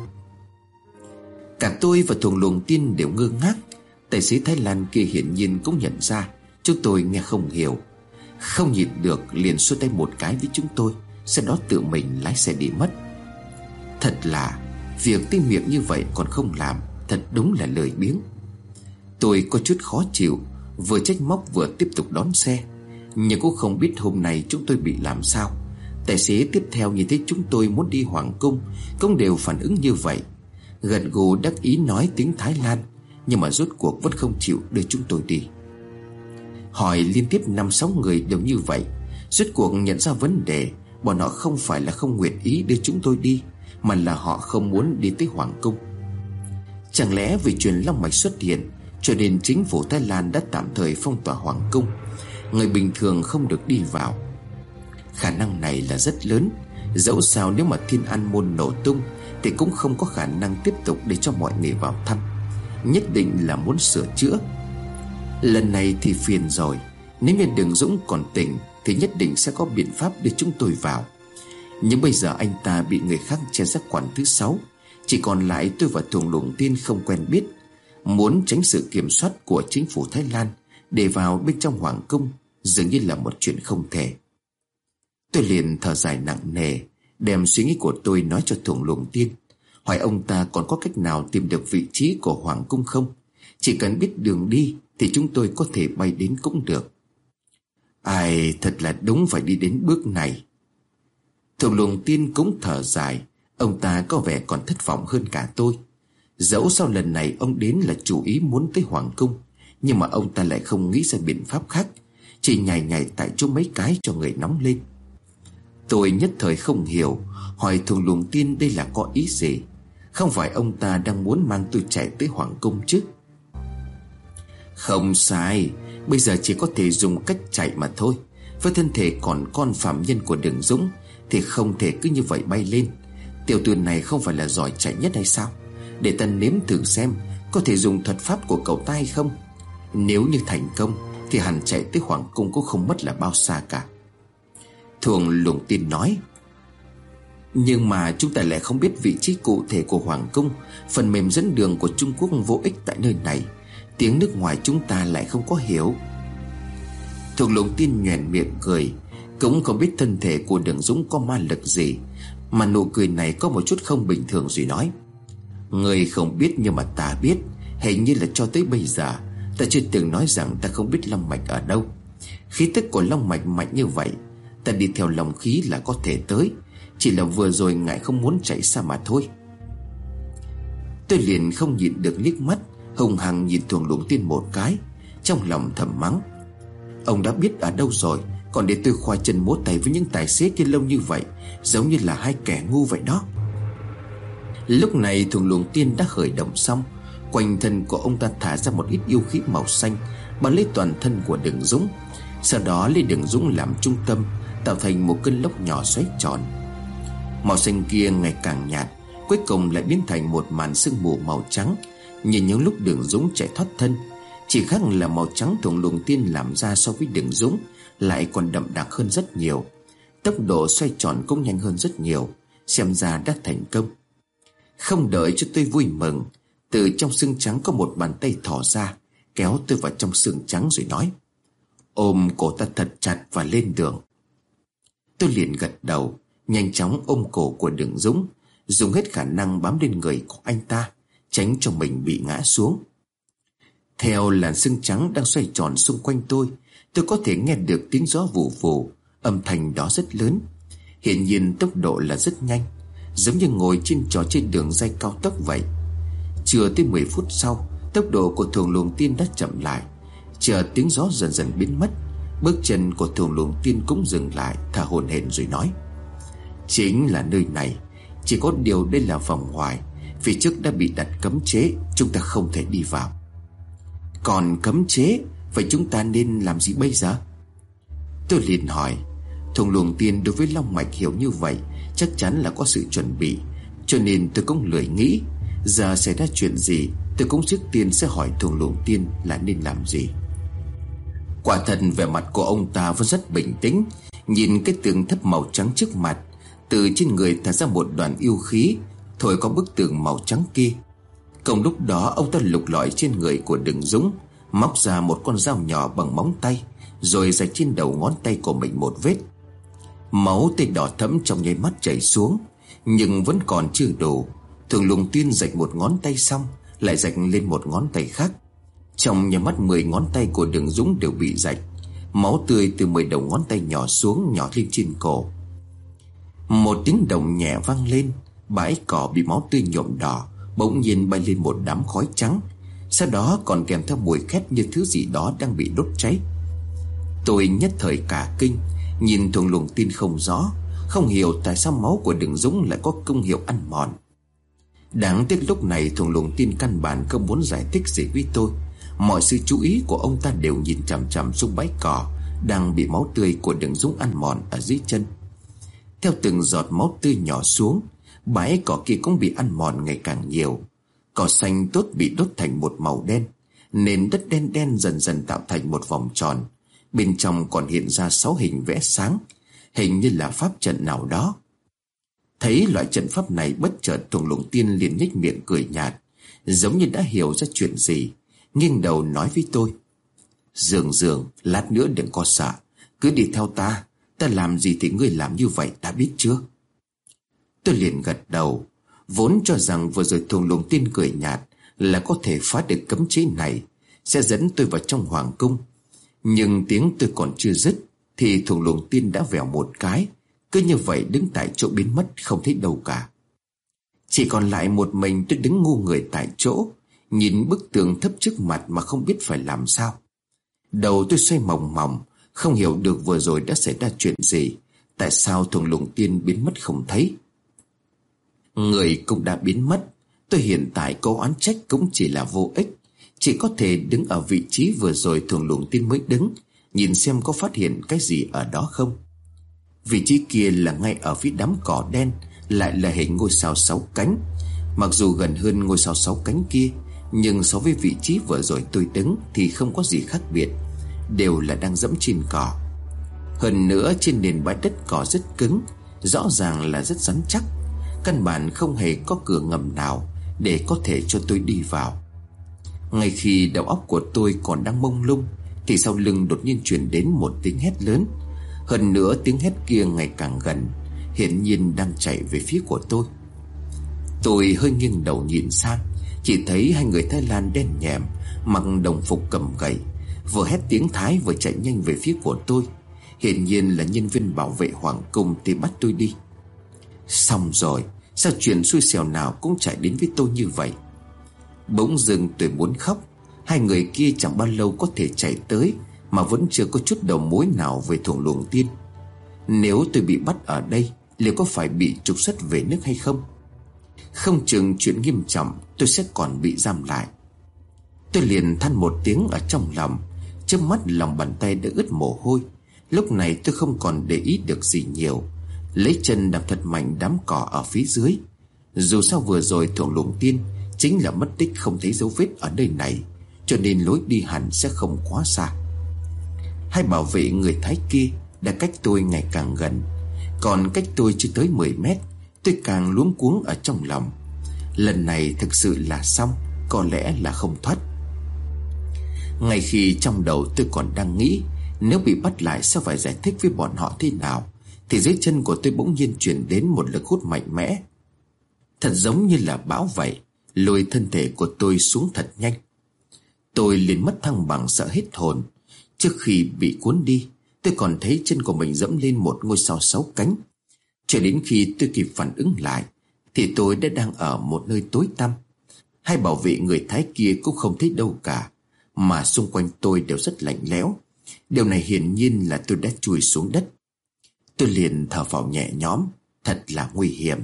Cả tôi và Thuồng Luồng Tiên đều ngơ ngác. Tài xế Thái Lan kia hiển nhiên cũng nhận ra chúng tôi nghe không hiểu, không nhịn được liền xua tay một cái với chúng tôi, sau đó tự mình lái xe đi mất. Thật là việc tinh miệng như vậy còn không làm, thật đúng là lười biếng. Tôi có chút khó chịu, vừa trách móc vừa tiếp tục đón xe. Nhưng cũng không biết hôm nay chúng tôi bị làm sao. Tài xế tiếp theo nhìn thấy chúng tôi muốn đi Hoàng Cung cũng đều phản ứng như vậy, gật gù đắc ý nói tiếng Thái Lan, nhưng mà rốt cuộc vẫn không chịu đưa chúng tôi đi. Hỏi liên tiếp năm sáu người đều như vậy. Rốt cuộc nhận ra vấn đề, bọn họ không phải là không nguyện ý đưa chúng tôi đi, mà là họ không muốn đi tới Hoàng Cung. Chẳng lẽ vì chuyện long mạch xuất hiện cho nên chính phủ Thái Lan đã tạm thời phong tỏa Hoàng Cung, người bình thường không được đi vào? Khả năng này là rất lớn. Dẫu sao nếu mà Thiên An Môn nổ tung thì cũng không có khả năng tiếp tục để cho mọi người vào thăm, nhất định là muốn sửa chữa. Lần này thì phiền rồi. Nếu như Đường Dũng còn tỉnh thì nhất định sẽ có biện pháp để chúng tôi vào. Nhưng bây giờ anh ta bị người khác che giác quản thứ sáu, chỉ còn lại tôi và Thuồng Luồng Tiên không quen biết. Muốn tránh sự kiểm soát của chính phủ Thái Lan để vào bên trong Hoàng Cung dường như là một chuyện không thể. Tôi liền thở dài nặng nề, đem suy nghĩ của tôi nói cho Thuồng Luồng Tiên, hỏi ông ta còn có cách nào tìm được vị trí của Hoàng Cung không. Chỉ cần biết đường đi thì chúng tôi có thể bay đến cũng được. Ai, thật là đúng phải đi đến bước này. Thuồng Luồng Tiên cũng thở dài. Ông ta có vẻ còn thất vọng hơn cả tôi. Dẫu sau lần này ông đến là chủ ý muốn tới Hoàng Cung, nhưng mà ông ta lại không nghĩ ra biện pháp khác, chỉ nhảy nhảy tại chỗ mấy cái cho người nóng lên. Tôi nhất thời không hiểu, hỏi Thuồng Luồng Tiên đây là có ý gì. Không phải ông ta đang muốn mang tôi chạy tới Hoàng Cung chứ? Không sai, bây giờ chỉ có thể dùng cách chạy mà thôi. Với thân thể còn con phạm nhân của Đường Dũng thì không thể cứ như vậy bay lên. Tiểu tử này không phải là giỏi chạy nhất hay sao? Để ta nếm thử xem có thể dùng thuật pháp của cậu ta hay không. Nếu như thành công thì hẳn chạy tới Hoàng Cung cũng không mất là bao xa cả. Thuồng Luồng Tiên nói: Nhưng mà chúng ta lại không biết vị trí cụ thể của Hoàng Cung. Phần mềm dẫn đường của Trung Quốc vô ích tại nơi này. Tiếng nước ngoài chúng ta lại không có hiểu. Thuồng Luồng Tiên nhoẻn miệng cười. Cũng không biết thân thể của Đường Dũng có ma lực gì, mà nụ cười này có một chút không bình thường rồi nói: Người không biết nhưng mà ta biết. Hình như là cho tới bây giờ ta chưa từng nói rằng ta không biết long mạch ở đâu. Khí tức của long mạch mạnh như vậy, ta đi theo lòng khí là có thể tới. Chỉ là vừa rồi ngài không muốn chạy xa mà thôi. Tôi liền không nhịn được liếc mắt hung hăng nhìn Thuồng Luồng Tiên một cái, trong lòng thầm mắng: Ông đã biết ở đâu rồi, còn để tôi khoa chân múa tay với những tài xế kia lâu như vậy, giống như là hai kẻ ngu vậy đó. Lúc này Thuồng Luồng Tiên đã khởi động xong. Quanh thân của ông ta thả ra một ít yêu khí màu xanh, bao lấy toàn thân của Đường Dũng. Sau đó lấy Đường Dũng làm trung tâm, tạo thành một cơn lốc nhỏ xoáy tròn. Màu xanh kia ngày càng nhạt, cuối cùng lại biến thành một màn sương mù màu trắng. Nhìn những lúc Đường Dũng chạy thoát thân, chỉ khác là màu trắng Thuồng Luồng Tiên làm ra so với Đường Dũng lại còn đậm đặc hơn rất nhiều. Tốc độ xoay tròn cũng nhanh hơn rất nhiều. Xem ra đã thành công. Không đợi cho tôi vui mừng, từ trong xương trắng có một bàn tay thò ra, kéo tôi vào trong xương trắng rồi nói: Ôm cổ ta thật chặt và lên đường. Tôi liền gật đầu, nhanh chóng ôm cổ của Đường Dũng, dùng hết khả năng bám lên người của anh ta, tránh cho mình bị ngã xuống. Theo làn xương trắng đang xoay tròn xung quanh tôi, tôi có thể nghe được tiếng gió vù vù. Âm thanh đó rất lớn, hiển nhiên tốc độ là rất nhanh, giống như ngồi trên trò trên đường ray cao tốc vậy. Chưa tới mười phút sau, tốc độ của Thuồng Luồng Tiên đã chậm lại. Chờ tiếng gió dần dần biến mất, bước chân của Thuồng Luồng Tiên cũng dừng lại, thở hổn hển rồi nói: Chính là nơi này, chỉ có điều đây là vòng ngoài. Phía trước đã bị đặt cấm chế, chúng ta không thể đi vào. Còn cấm chế, vậy chúng ta nên làm gì bây giờ? Tôi liền hỏi. Thuồng Luồng Tiên đối với long mạch hiểu như vậy, chắc chắn là có sự chuẩn bị, cho nên tôi cũng lười nghĩ. Giờ xảy ra chuyện gì, tôi cũng trước tiên sẽ hỏi Thuồng Luồng Tiên là nên làm gì. Quả thật vẻ mặt của ông ta vẫn rất bình tĩnh. Nhìn cái tường thấp màu trắng trước mặt, từ trên người thả ra một đoàn yêu khí thổi qua bức tường màu trắng kia. Cùng lúc đó ông ta lục lọi trên người của Đường Dũng, móc ra một con dao nhỏ bằng móng tay, rồi rạch trên đầu ngón tay của mình một vết. Máu tươi đỏ thẫm trong nháy mắt chảy xuống, nhưng vẫn còn chưa đủ. Thuồng Luồng Tiên rạch một ngón tay xong, lại rạch lên một ngón tay khác. Trong nháy mắt mười ngón tay của Đường Dũng đều bị rạch. Máu tươi từ mười đầu ngón tay nhỏ xuống, nhỏ lên trên cổ. Một tiếng động nhẹ vang lên, bãi cỏ bị máu tươi nhuộm đỏ bỗng nhiên bay lên một đám khói trắng. Sau đó còn kèm theo mùi khét như thứ gì đó đang bị đốt cháy. Tôi nhất thời cả kinh, nhìn Thuồng Luồng Tiên không rõ, không hiểu tại sao máu của Đường Dũng lại có công hiệu ăn mòn. Đáng tiếc lúc này Thuồng Luồng Tiên căn bản không muốn giải thích gì với tôi. Mọi sự chú ý của ông ta đều nhìn chằm chằm xuống bãi cỏ đang bị máu tươi của Đường Dũng ăn mòn ở dưới chân. Theo từng giọt máu tươi nhỏ xuống, bãi cỏ kia cũng bị ăn mòn ngày càng nhiều. Cỏ xanh tốt bị đốt thành một màu đen, nền đất đen đen dần dần tạo thành một vòng tròn. Bên trong còn hiện ra sáu hình vẽ sáng, hình như là pháp trận nào đó. Thấy loại trận pháp này, bất chợt Thuồng Luồng Tiên liền nhếch miệng cười nhạt, giống như đã hiểu ra chuyện gì, nghiêng đầu nói với tôi: Dường dường, lát nữa đừng có sợ, cứ đi theo ta. Ta làm gì thì ngươi làm như vậy, ta biết chưa? Tôi liền gật đầu, vốn cho rằng vừa rồi Thuồng Luồng Tiên cười nhạt là có thể phá được cấm chế này, sẽ dẫn tôi vào trong hoàng cung. Nhưng tiếng tôi còn chưa dứt thì Thuồng Luồng Tiên đã vèo một cái, cứ như vậy đứng tại chỗ biến mất không thấy đâu cả. Chỉ còn lại một mình tôi đứng ngu người tại chỗ, nhìn bức tường thấp trước mặt mà không biết phải làm sao. Đầu tôi xoay mòng mòng, không hiểu được vừa rồi đã xảy ra chuyện gì. Tại sao thuồng luồng tiên biến mất không thấy? Người cũng đã biến mất, tôi hiện tại câu oán trách cũng chỉ là vô ích. Chỉ có thể đứng ở vị trí vừa rồi thuồng luồng tiên mới đứng, nhìn xem có phát hiện cái gì ở đó không. Vị trí kia là ngay ở phía đám cỏ đen, lại là hình ngôi sao sáu cánh. Mặc dù gần hơn ngôi sao sáu cánh kia, nhưng so với vị trí vừa rồi tôi đứng thì không có gì khác biệt, đều là đang dẫm trên cỏ. Hơn nữa trên nền bãi đất cỏ rất cứng, rõ ràng là rất rắn chắc. Căn bản không hề có cửa ngầm nào để có thể cho tôi đi vào. Ngay khi đầu óc của tôi còn đang mông lung thì sau lưng đột nhiên truyền đến một tiếng hét lớn. Hơn nữa tiếng hét kia ngày càng gần, hiển nhiên đang chạy về phía của tôi. Tôi hơi nghiêng đầu nhìn sang, chỉ thấy hai người Thái Lan đen nhẹm, mặc đồng phục cầm gậy, vừa hét tiếng Thái vừa chạy nhanh về phía của tôi. Hiển nhiên là nhân viên bảo vệ hoàng cung thì bắt tôi đi. Xong rồi, sao chuyện xui xẻo nào cũng chạy đến với tôi như vậy? Bỗng dưng tôi muốn khóc. Hai người kia chẳng bao lâu có thể chạy tới mà vẫn chưa có chút đầu mối nào về thuồng luồng tiên. Nếu tôi bị bắt ở đây, liệu có phải bị trục xuất về nước hay không? Không chừng chuyện nghiêm trọng, tôi sẽ còn bị giam lại. Tôi liền than một tiếng ở trong lòng, chớp mắt lòng bàn tay đã ướt mồ hôi. Lúc này tôi không còn để ý được gì nhiều, lấy chân đạp thật mạnh đám cỏ ở phía dưới. Dù sao vừa rồi thuồng luồng tiên chính là mất tích không thấy dấu vết ở nơi này, cho nên lối đi hẳn sẽ không quá xa. Hai bảo vệ người Thái kia đã cách tôi ngày càng gần, còn cách tôi chưa tới mười mét. Tôi càng luống cuống ở trong lòng. Lần này thực sự là xong, có lẽ là không thoát. Ngay khi trong đầu tôi còn đang nghĩ nếu bị bắt lại sẽ phải giải thích với bọn họ thế nào, thì dưới chân của tôi bỗng nhiên chuyển đến một lực hút mạnh mẽ, thật giống như là bão vậy, lôi thân thể của tôi xuống thật nhanh. Tôi liền mất thăng bằng, sợ hết hồn. Trước khi bị cuốn đi, tôi còn thấy chân của mình dẫm lên một ngôi sao sáu cánh. Cho đến khi tôi kịp phản ứng lại thì tôi đã đang ở một nơi tối tăm. Hai bảo vệ người Thái kia cũng không thấy đâu cả, mà xung quanh tôi đều rất lạnh lẽo. Điều này hiển nhiên là tôi đã chui xuống đất. Tôi liền thở phào nhẹ nhõm, thật là nguy hiểm.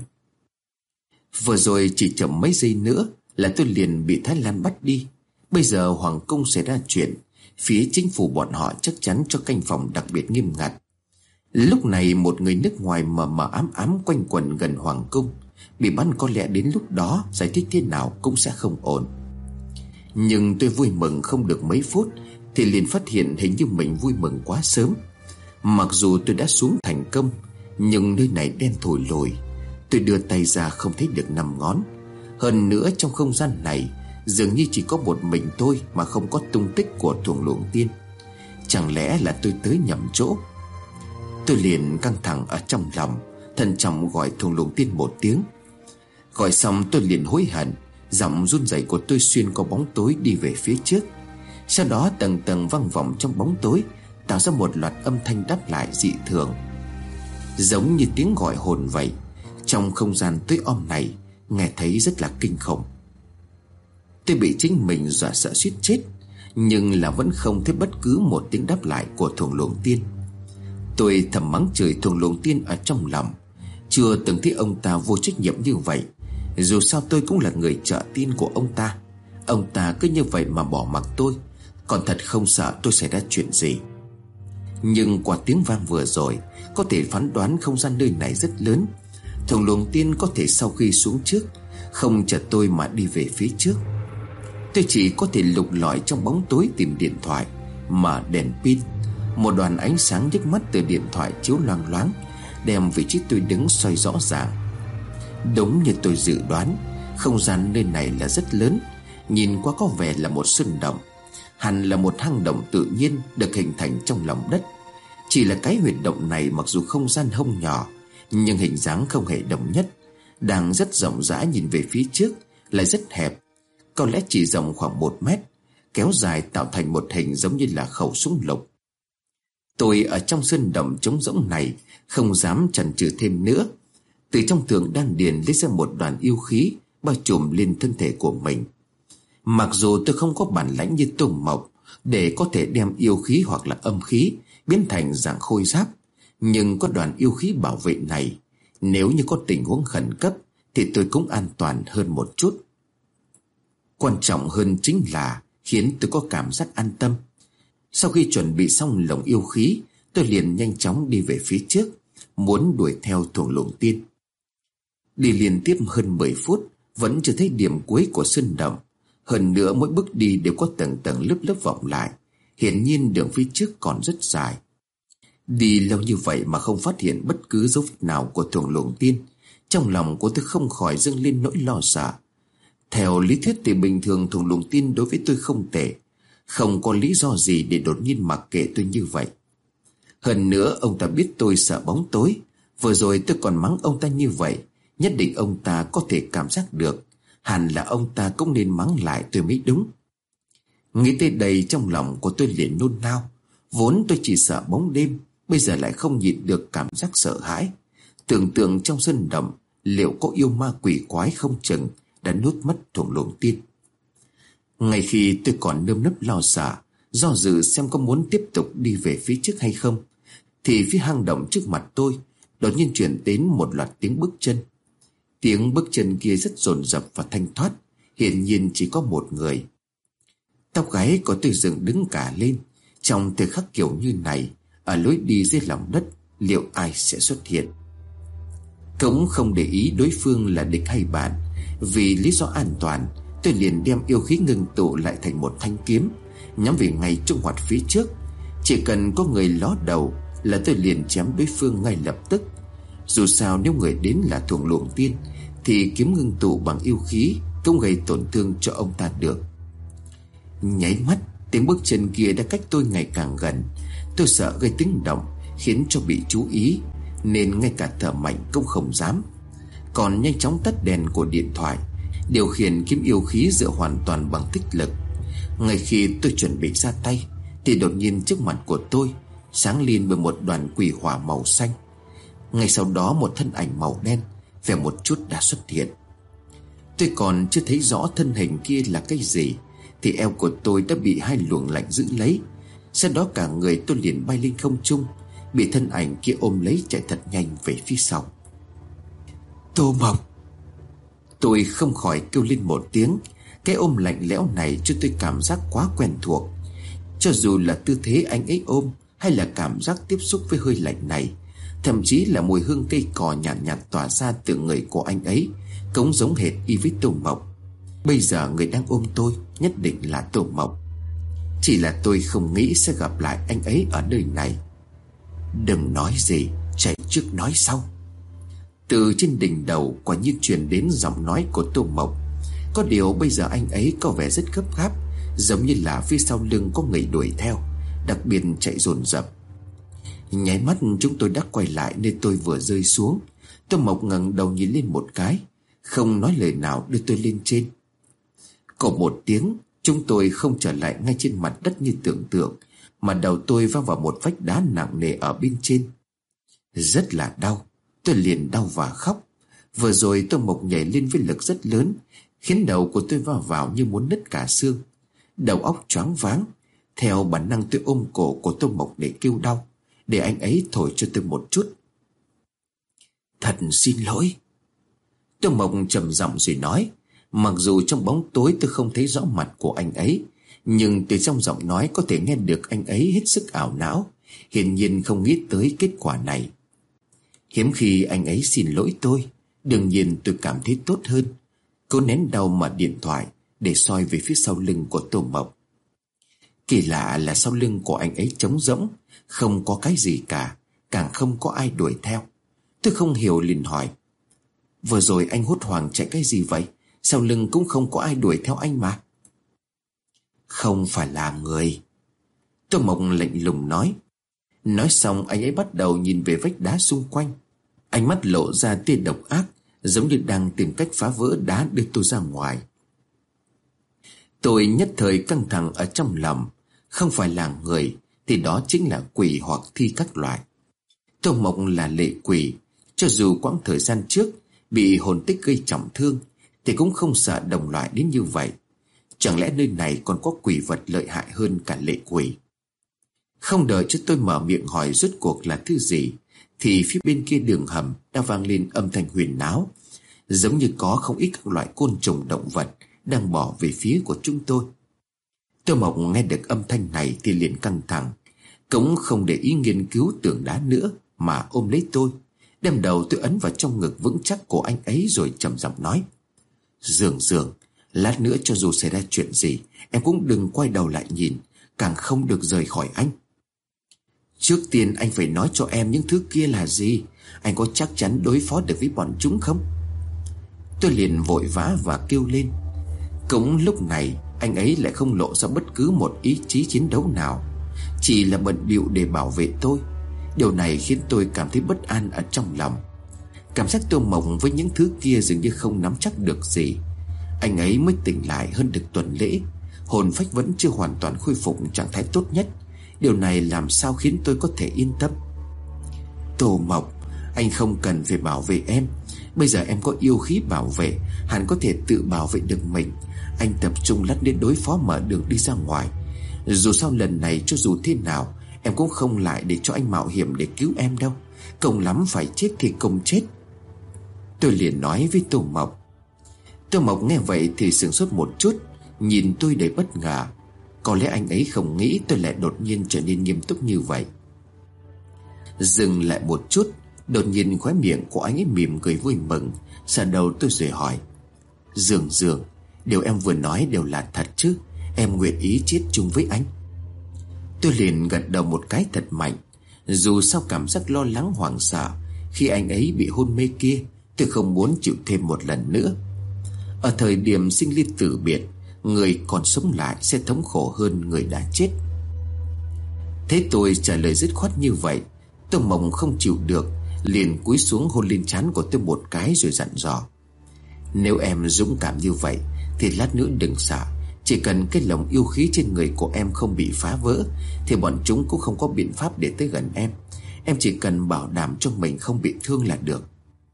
Vừa rồi chỉ chậm mấy giây nữa là tôi liền bị Thái Lan bắt đi. Bây giờ hoàng cung xảy ra chuyện, phía chính phủ bọn họ chắc chắn cho canh phòng đặc biệt nghiêm ngặt. Lúc này một người nước ngoài mờ mờ ám ám quanh quẩn gần hoàng cung, bị bắt có lẽ đến lúc đó giải thích thế nào cũng sẽ không ổn. Nhưng tôi vui mừng không được mấy phút thì liền phát hiện hình như mình vui mừng quá sớm. Mặc dù tôi đã xuống thành công, nhưng nơi này đen thủi lùi. Tôi đưa tay ra không thấy được năm ngón. Hơn nữa trong không gian này dường như chỉ có một mình tôi mà không có tung tích của thuồng luồng tiên. Chẳng lẽ là tôi tới nhầm chỗ? Tôi liền căng thẳng ở trong lòng, thận trọng gọi thuồng luồng tiên một tiếng. Gọi xong tôi liền hối hận, giọng run rẩy của tôi xuyên qua bóng tối đi về phía trước. Sau đó tầng tầng vang vọng trong bóng tối, tạo ra một loạt âm thanh đáp lại dị thường, giống như tiếng gọi hồn vậy. Trong không gian tối om này nghe thấy rất là kinh khủng. Tôi bị chính mình dọa sợ suýt chết, nhưng là vẫn không thấy bất cứ một tiếng đáp lại của thuồng luồng tiên. Tôi thầm mắng chửi thuồng luồng tiên ở trong lòng. Chưa từng thấy ông ta vô trách nhiệm như vậy. Dù sao tôi cũng là người trợ tin của ông ta. Ông ta cứ như vậy mà bỏ mặc tôi, còn thật không sợ tôi xảy ra chuyện gì. Nhưng qua tiếng vang vừa rồi, có thể phán đoán không gian nơi này rất lớn. Thuồng luồng tiên có thể sau khi xuống trước không chở tôi mà đi về phía trước. Tôi chỉ có thể lục lọi trong bóng tối tìm điện thoại, mở đèn pin. Một đoàn ánh sáng nhức mắt từ điện thoại chiếu loang loáng, đem vị trí tôi đứng soi rõ ràng. Đúng như tôi dự đoán, không gian nơi này là rất lớn. Nhìn qua có vẻ là một sơn động, hẳn là một hang động tự nhiên được hình thành trong lòng đất. Chỉ là cái huyệt động này mặc dù không gian hông nhỏ, nhưng hình dáng không hề đồng nhất, đang rất rộng rãi. Nhìn về phía trước lại rất hẹp, có lẽ chỉ rộng khoảng một mét, kéo dài tạo thành một hình giống như là khẩu súng lục. Tôi ở trong sơn động trống rỗng này không dám chần chừ thêm nữa. Từ trong tường đan điền lấy ra một đoàn yêu khí bao trùm lên thân thể của mình. Mặc dù tôi không có bản lãnh như Tùng Mộc để có thể đem yêu khí hoặc là âm khí biến thành dạng khôi giáp, Nhưng có đoàn yêu khí bảo vệ này, nếu như có tình huống khẩn cấp thì tôi cũng an toàn hơn một chút. Quan trọng hơn chính là khiến tôi có cảm giác an tâm. Sau khi chuẩn bị xong lồng yêu khí, tôi liền nhanh chóng đi về phía trước, muốn đuổi theo thuồng luồng tiên. Đi liên tiếp hơn mười phút, vẫn chưa thấy điểm cuối của sơn động. Hơn nữa mỗi bước đi đều có tầng tầng lớp lớp vọng lại. Hiển nhiên đường phía trước còn rất dài. Đi lâu như vậy mà không phát hiện bất cứ dấu vết nào của thuồng luồng tiên, trong lòng của tôi không khỏi dâng lên nỗi lo sợ. Theo lý thuyết thì bình thường thuồng luồng tiên đối với tôi không tệ, không có lý do gì để đột nhiên mặc kệ tôi như vậy. Hơn nữa ông ta biết tôi sợ bóng tối. Vừa rồi tôi còn mắng ông ta như vậy, nhất định ông ta có thể cảm giác được. Hẳn là ông ta cũng nên mắng lại tôi mới đúng. Nghĩ tới đây trong lòng của tôi liền nôn nao. Vốn tôi chỉ sợ bóng đêm, bây giờ lại không nhịn được cảm giác sợ hãi. Tưởng tượng trong sân động liệu có yêu ma quỷ quái không chừng đã nuốt mất thuồng luồng tiên. Ngay khi tôi còn nơm nớp lo sợ, do dự xem có muốn tiếp tục đi về phía trước hay không, thì phía hang động trước mặt tôi đột nhiên truyền đến một loạt tiếng bước chân. Tiếng bước chân kia rất dồn dập và thanh thoát, hiển nhiên chỉ có một người. Tóc gáy của tôi dựng đứng cả lên. Trong thời khắc kiểu như này, ở lối đi dưới lòng đất, liệu ai sẽ xuất hiện? Cũng không để ý đối phương là địch hay bạn, vì lý do an toàn, tôi liền đem yêu khí ngưng tụ lại thành một thanh kiếm, nhắm về ngay trung hoạt phía trước. Chỉ cần có người ló đầu là tôi liền chém đối phương ngay lập tức. Dù sao nếu người đến là thuồng luồng tiên, thì kiếm ngưng tụ bằng yêu khí cũng gây tổn thương cho ông ta được. Nháy mắt, tiếng bước chân kia đã cách tôi ngày càng gần. Tôi sợ gây tiếng động khiến cho bị chú ý, nên ngay cả thở mạnh cũng không dám. Còn nhanh chóng tắt đèn của điện thoại, điều khiển kiếm yêu khí dựa hoàn toàn bằng tích lực. Ngay khi tôi chuẩn bị ra tay, thì đột nhiên trước mặt của tôi sáng lên bởi một đoàn quỷ hỏa màu xanh. Ngay sau đó một thân ảnh màu đen vẻ một chút đã xuất hiện. Tôi còn chưa thấy rõ thân hình kia là cái gì, thì eo của tôi đã bị hai luồng lạnh giữ lấy. Sau đó cả người tôi liền bay lên không trung, bị thân ảnh kia ôm lấy chạy thật nhanh về phía sau. Tô Mộc! Tôi không khỏi kêu lên một tiếng. Cái ôm lạnh lẽo này cho tôi cảm giác quá quen thuộc. Cho dù là tư thế anh ấy ôm, hay là cảm giác tiếp xúc với hơi lạnh này, thậm chí là mùi hương cây cỏ nhàn nhạt, nhạt tỏa ra từ người của anh ấy, cũng giống hệt y với Tô Mộc. Bây giờ người đang ôm tôi nhất định là Tô Mộc. Chỉ là tôi không nghĩ sẽ gặp lại anh ấy ở nơi này. Đừng nói gì, chạy trước nói sau. Từ trên đỉnh đầu quả nhiên truyền đến giọng nói của Tô Mộc. Có điều bây giờ anh ấy có vẻ rất gấp gáp, giống như là phía sau lưng có người đuổi theo, đặc biệt chạy dồn dập. Nháy mắt chúng tôi đã quay lại nơi tôi vừa rơi xuống. Tô Mộc ngẩng đầu nhìn lên một cái, không nói lời nào đưa tôi lên trên. Có một tiếng, chúng tôi không trở lại ngay trên mặt đất như tưởng tượng, mà đầu tôi văng vào một vách đá nặng nề ở bên trên. Rất là đau, tôi liền đau và khóc. Vừa rồi Tô Mộc nhảy lên với lực rất lớn, khiến đầu của tôi va vào như muốn nứt cả xương. Đầu óc choáng váng. Theo bản năng tôi ôm cổ của Tô Mộc để kêu đau, để anh ấy thổi cho tôi một chút. Thật xin lỗi. Tô Mộc trầm giọng rồi nói. Mặc dù trong bóng tối tôi không thấy rõ mặt của anh ấy, nhưng từ trong giọng nói có thể nghe được anh ấy hết sức ảo não, hiển nhiên không nghĩ tới kết quả này. Hiếm khi anh ấy xin lỗi tôi, đương nhiên tôi cảm thấy tốt hơn. Cố nén đau mà điện thoại để soi về phía sau lưng của Tô Mộc. Kỳ lạ là sau lưng của anh ấy trống rỗng, không có cái gì cả, càng không có ai đuổi theo. Tôi không hiểu liền hỏi. Vừa rồi anh hốt hoảng chạy cái gì vậy? Sau lưng cũng không có ai đuổi theo anh mà. Không phải là người. Tô Mộc lạnh lùng nói. Nói xong anh ấy bắt đầu nhìn về vách đá xung quanh. Ánh mắt lộ ra tia độc ác, giống như đang tìm cách phá vỡ đá đưa tôi ra ngoài. Tôi nhất thời căng thẳng ở trong lòng. Không phải là người thì đó chính là quỷ hoặc thi các loại. Tô Mộc là lệ quỷ. Cho dù quãng thời gian trước bị hồn tích gây trọng thương, thì cũng không sợ đồng loại đến như vậy. Chẳng lẽ nơi này còn có quỷ vật lợi hại hơn cả lệ quỷ? Không đợi cho tôi mở miệng hỏi rốt cuộc là thứ gì, thì phía bên kia đường hầm đã vang lên âm thanh huyền náo, giống như có không ít các loại côn trùng động vật đang bỏ về phía của chúng tôi. Tô Mộc nghe được âm thanh này thì liền căng thẳng, cũng không để ý nghiên cứu tường đá nữa mà ôm lấy tôi, đem đầu tôi ấn vào trong ngực vững chắc của anh ấy rồi trầm giọng nói: Dương Dương, lát nữa cho dù xảy ra chuyện gì, em cũng đừng quay đầu lại nhìn, càng không được rời khỏi anh. Trước tiên anh phải nói cho em những thứ kia là gì. Anh có chắc chắn đối phó được với bọn chúng không? Tôi liền vội vã và kêu lên. Cũng lúc này anh ấy lại không lộ ra bất cứ một ý chí chiến đấu nào, chỉ là bận bịu để bảo vệ tôi. Điều này khiến tôi cảm thấy bất an ở trong lòng. Cảm giác Tô Mộc với những thứ kia dường như không nắm chắc được gì. Anh ấy mới tỉnh lại hơn được tuần lễ, hồn phách vẫn chưa hoàn toàn khôi phục trạng thái tốt nhất. Điều này làm sao khiến tôi có thể yên tâm? Tô Mộc, anh không cần phải bảo vệ em. Bây giờ em có yêu khí bảo vệ, hẳn có thể tự bảo vệ được mình. Anh tập trung lát đến đối phó mở đường đi ra ngoài. Dù sao lần này cho dù thế nào, em cũng không lại để cho anh mạo hiểm để cứu em đâu. Cùng lắm phải chết thì cùng chết. Tôi liền nói với Tô Mộc. Tô Mộc nghe vậy thì sửng sốt một chút, nhìn tôi đầy bất ngờ. Có lẽ anh ấy không nghĩ tôi lại đột nhiên trở nên nghiêm túc như vậy. Dừng lại một chút, đột nhiên khóe miệng của anh ấy mỉm cười vui mừng. Sờ đầu tôi rồi hỏi: Dương Dương, điều em vừa nói đều là thật chứ? Em nguyện ý chết chung với anh? Tôi liền gật đầu một cái thật mạnh. Dù sao cảm giác lo lắng hoảng sợ khi anh ấy bị hôn mê kia, tôi không muốn chịu thêm một lần nữa. Ở thời điểm sinh ly tử biệt, người còn sống lại sẽ thống khổ hơn người đã chết. Thế tôi trả lời dứt khoát như vậy, Tô Mộc không chịu được, liền cúi xuống hôn lên trán của tôi một cái rồi dặn dò: Nếu em dũng cảm như vậy thì lát nữa đừng sợ. Chỉ cần cái lồng yêu khí trên người của em không bị phá vỡ thì bọn chúng cũng không có biện pháp để tới gần em. Em chỉ cần bảo đảm cho mình không bị thương là được.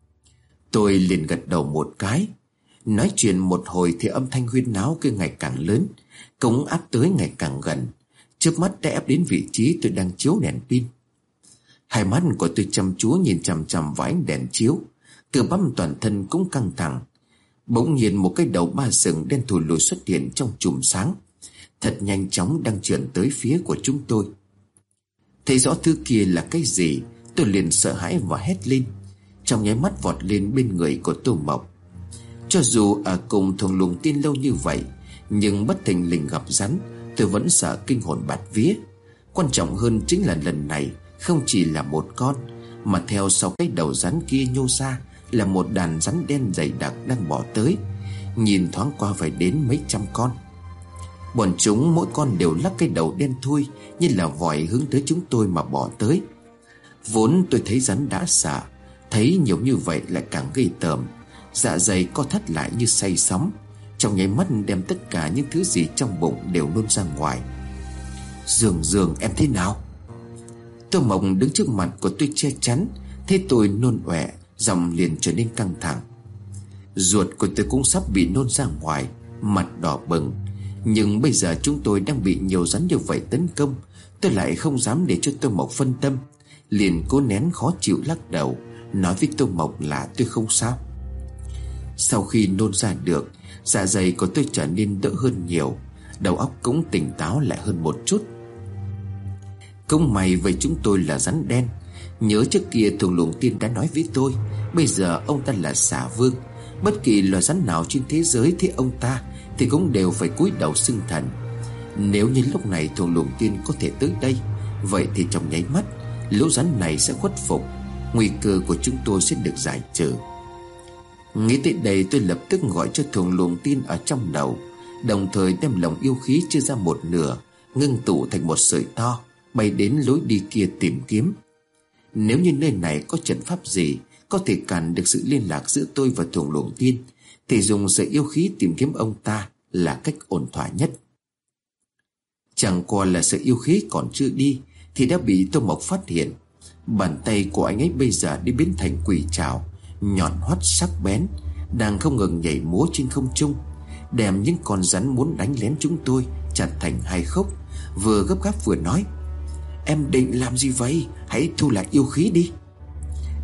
Tôi liền gật đầu một cái. Nói chuyện một hồi thì âm thanh huyên náo kia ngày càng lớn, cống áp tới ngày càng gần. Chớp mắt đã ép đến vị trí tôi đang chiếu đèn pin. Hai mắt của tôi chăm chú nhìn chằm chằm vào ánh đèn chiếu, cơ bắp toàn thân cũng căng thẳng. Bỗng nhiên một cái đầu ba sừng đen thùi lùi xuất hiện trong chùm sáng, thật nhanh chóng đang trườn tới phía của chúng tôi. Thấy rõ thứ kia là cái gì, tôi liền sợ hãi và hét lên, trong nháy mắt vọt lên bên người của Tô Mộc. Cho dù ở cùng Thuồng Luồng Tiên lâu như vậy, nhưng bất thình lình gặp rắn, tôi vẫn sợ kinh hồn bạt vía. Quan trọng hơn chính là lần này không chỉ là một con, mà theo sau cái đầu rắn kia nhô ra là một đàn rắn đen dày đặc đang bỏ tới. Nhìn thoáng qua phải đến mấy trăm con. Bọn chúng mỗi con đều lắc cái đầu đen thui như là vòi hướng tới chúng tôi mà bỏ tới. Vốn tôi thấy rắn đã sợ, thấy nhiều như vậy lại càng gây tởm. Dạ dày co thắt lại như say sóng, trong nháy mắt đem tất cả những thứ gì trong bụng đều nôn ra ngoài. Dương Dương, em thế nào? Tô Mộc đứng trước mặt của tôi che chắn, thấy tôi nôn ọe, giọng liền trở nên căng thẳng. Ruột của tôi cũng sắp bị nôn ra ngoài, mặt đỏ bừng. Nhưng bây giờ chúng tôi đang bị nhiều rắn như vậy tấn công, tôi lại không dám để cho Tô Mộc phân tâm, liền cố nén khó chịu lắc đầu, nói với Tô Mộc là tôi không sao. Sau khi nôn ra được, dạ dày của tôi trở nên đỡ hơn nhiều, đầu óc cũng tỉnh táo lại hơn một chút. Cũng may với chúng tôi là rắn đen. Nhớ trước kia Thuồng Luồng Tiên đã nói với tôi, bây giờ ông ta là Xà Vương. Bất kỳ loài rắn nào trên thế giới thấy ông ta thì cũng đều phải cúi đầu xưng thần. Nếu như lúc này Thuồng Luồng Tiên có thể tới đây, vậy thì trong nháy mắt lũ rắn này sẽ khuất phục, nguy cơ của chúng tôi sẽ được giải trừ. Nghĩ tới đây, tôi lập tức gọi cho Thuồng Luồng Tiên ở trong đầu, đồng thời đem lồng yêu khí chia ra một nửa, ngưng tụ thành một sợi to, bay đến lối đi kia tìm kiếm. Nếu như nơi này có trận pháp gì có thể cản được sự liên lạc giữa tôi và Thuồng Luồng Tiên, thì dùng sợi yêu khí tìm kiếm ông ta là cách ổn thỏa nhất. Chẳng qua là sợi yêu khí còn chưa đi thì đã bị Tô Mộc phát hiện. Bàn tay của anh ấy bây giờ đi biến thành quỷ trảo, nhọn hoắt sắc bén, đang không ngừng nhảy múa trên không trung, đem những con rắn muốn đánh lén chúng tôi chặt thành hai khúc. Vừa gấp gáp vừa nói: Em định làm gì vậy? Hãy thu lại yêu khí đi.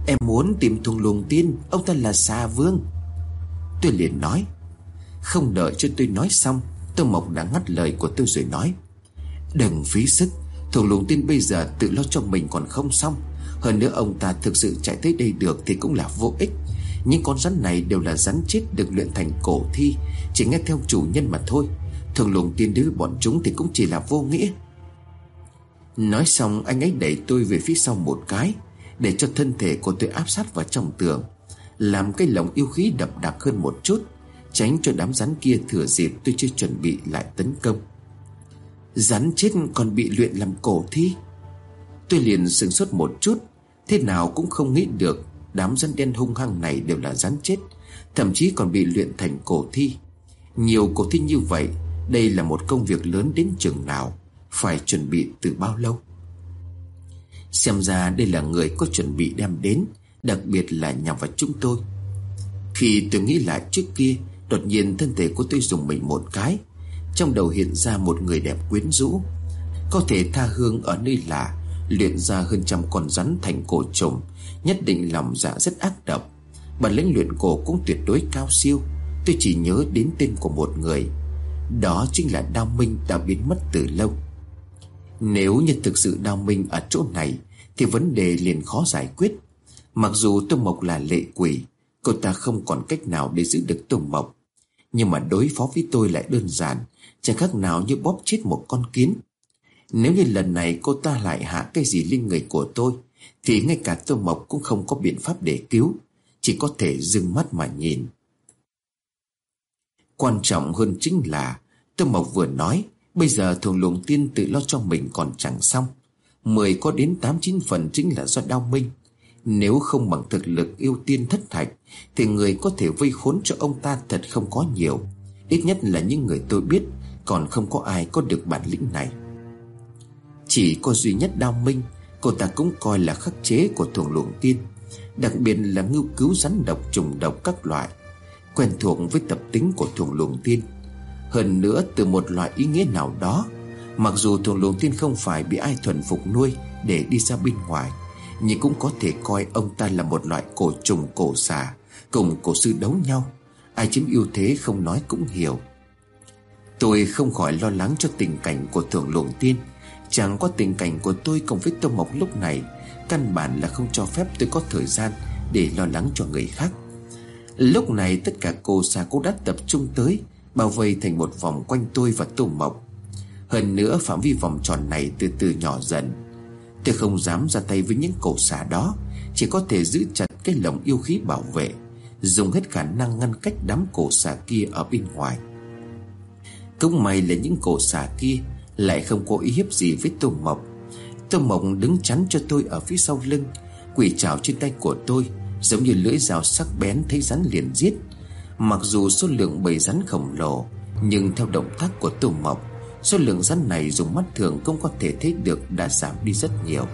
Em muốn tìm Thuồng Luồng Tiên, ông ta là Xà Vương. Tôi liền nói. Không đợi cho tôi nói xong, Tô Mộc đã ngắt lời của tôi rồi nói. Đừng phí sức, Thuồng Luồng Tiên bây giờ tự lo cho mình còn không xong. Hơn nữa ông ta thực sự chạy tới đây được thì cũng là vô ích. Những con rắn này đều là rắn chết được luyện thành cổ thi, chỉ nghe theo chủ nhân mà thôi. Thuồng Luồng Tiên đối với bọn chúng thì cũng chỉ là vô nghĩa. Nói xong anh ấy đẩy tôi về phía sau một cái, để cho thân thể của tôi áp sát vào trong tường, làm cái lồng yêu khí đậm đặc hơn một chút, tránh cho đám rắn kia thừa dịp tôi chưa chuẩn bị lại tấn công. Rắn chết còn bị luyện làm cổ thi? Tôi liền sửng sốt một chút. Thế nào cũng không nghĩ được đám rắn đen hung hăng này đều là rắn chết, thậm chí còn bị luyện thành cổ thi. Nhiều cổ thi như vậy, đây là một công việc lớn đến chừng nào, phải chuẩn bị từ bao lâu. Xem ra đây là người có chuẩn bị đem đến, đặc biệt là nhằm vào chúng tôi. Khi tôi nghĩ lại trước kia, đột nhiên thân thể của tôi rùng mình một cái. Trong đầu hiện ra một người đẹp quyến rũ, có thể tha hương ở nơi lạ, luyện ra hơn trăm con rắn thành cổ trùng, nhất định lòng dạ rất ác độc. Bản lĩnh luyện cổ cũng tuyệt đối cao siêu. Tôi chỉ nhớ đến tên của một người, đó chính là Đao Minh đã biến mất từ lâu. Nếu như thực sự Đao Minh ở chỗ này thì vấn đề liền khó giải quyết. Mặc dù Tô Mộc là lệ quỷ, cô ta không còn cách nào để giữ được Tô Mộc, nhưng mà đối phó với tôi lại đơn giản, chẳng khác nào như bóp chết một con kiến. Nếu như lần này cô ta lại hạ cái gì lên người của tôi, thì ngay cả Tô Mộc cũng không có biện pháp để cứu, chỉ có thể dừng mắt mà nhìn. Quan trọng hơn chính là Tô Mộc vừa nói, bây giờ Thuồng Luồng Tiên tự lo cho mình còn chẳng xong. Mười có đến tám chín phần chính là do Đao Minh. Nếu không bằng thực lực yêu tiên thất thạch, thì người có thể vây khốn cho ông ta thật không có nhiều. Ít nhất là những người tôi biết, còn không có ai có được bản lĩnh này. Chỉ có duy nhất Đao Minh, cô ta cũng coi là khắc chế của Thuồng Luồng Tiên, đặc biệt là ngưu cứu rắn độc trùng độc các loại, quen thuộc với tập tính của Thuồng Luồng Tiên. Hơn nữa, từ một loại ý nghĩa nào đó, mặc dù Thuồng Luồng Tiên không phải bị ai thuần phục nuôi để đi ra bên ngoài, nhưng cũng có thể coi ông ta là một loại cổ trùng cổ xà, cùng cổ sư đấu nhau, ai chiếm ưu thế không nói cũng hiểu. Tôi không khỏi lo lắng cho tình cảnh của Thuồng Luồng Tiên. Chẳng có tình cảnh của tôi cùng với Tô Mộc lúc này, căn bản là không cho phép tôi có thời gian để lo lắng cho người khác. Lúc này tất cả cô xà cũng đã tập trung tới, bao vây thành một vòng quanh tôi và Tô Mộc. Hơn nữa phạm vi vòng tròn này từ từ nhỏ dần. Tôi không dám ra tay với những cổ xà đó, chỉ có thể giữ chặt cái lồng yêu khí bảo vệ, dùng hết khả năng ngăn cách đám cổ xà kia ở bên ngoài. Cũng may là những cổ xà kia lại không có ý hiếp gì với Tô Mộc. Tô Mộc đứng chắn cho tôi ở phía sau lưng, quỷ trảo trên tay của tôi giống như lưỡi dao sắc bén, thấy rắn liền giết. Mặc dù số lượng bầy rắn khổng lồ, nhưng theo động tác của Tô Mộc, số lượng rắn này dùng mắt thường cũng có thể thấy được đã giảm đi rất nhiều.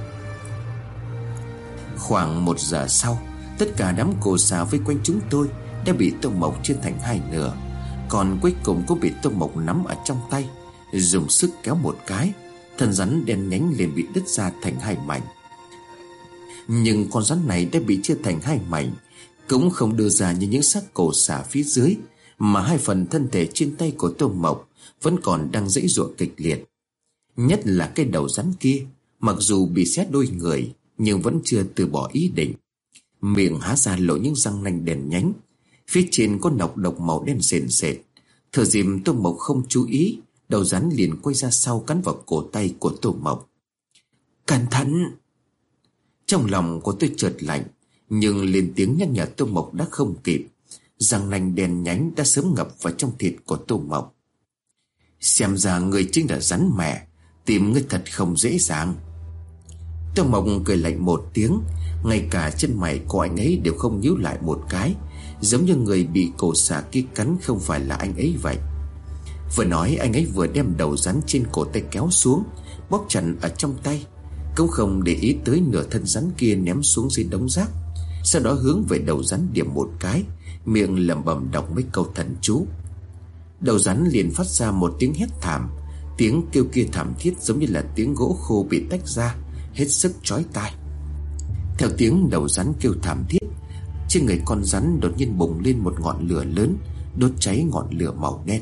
Khoảng một giờ sau, tất cả đám cổ xà vây quanh chúng tôi đã bị Tô Mộc chia thành hai nửa, còn cuối cùng cũng bị Tô Mộc nắm ở trong tay, dùng sức kéo một cái, thân rắn đen nhánh liền bị đứt ra thành hai mảnh. Nhưng con rắn này đã bị chia thành hai mảnh cũng không đưa ra như những xác cổ xà phía dưới, mà hai phần thân thể trên tay của Tô Mộc vẫn còn đang giãy giụa kịch liệt. Nhất là cái đầu rắn kia, mặc dù bị xé đôi người nhưng vẫn chưa từ bỏ ý định. Miệng há ra lộ những răng nanh đèn nhánh, phía trên có nọc độc màu đen sền sệt. Thừa dịp Tô Mộc không chú ý, đầu rắn liền quay ra sau cắn vào cổ tay của Tô Mộc. Cẩn thận! Trong lòng của tôi chợt lạnh, nhưng lên tiếng nhắc nhở Tô Mộc đã không kịp. Răng nanh đen nhánh đã sớm ngập vào trong thịt của Tô Mộc. Xem ra người chính là rắn mẹ, tìm ngươi thật không dễ dàng. Tô Mộc cười lạnh một tiếng, ngay cả chân mày của anh ấy đều không nhíu lại một cái, giống như người bị cổ xà kia cắn không phải là anh ấy vậy. Vừa nói anh ấy vừa đem đầu rắn trên cổ tay kéo xuống, bóp chặt ở trong tay, cũng không để ý tới nửa thân rắn kia ném xuống dưới đống rác. Sau đó hướng về đầu rắn điểm một cái, miệng lẩm bẩm đọc mấy câu thần chú. Đầu rắn liền phát ra một tiếng hét thảm. Tiếng kêu kia thảm thiết giống như là tiếng gỗ khô bị tách ra, hết sức chói tai. Theo tiếng đầu rắn kêu thảm thiết, trên người con rắn đột nhiên bùng lên một ngọn lửa lớn, đốt cháy ngọn lửa màu đen.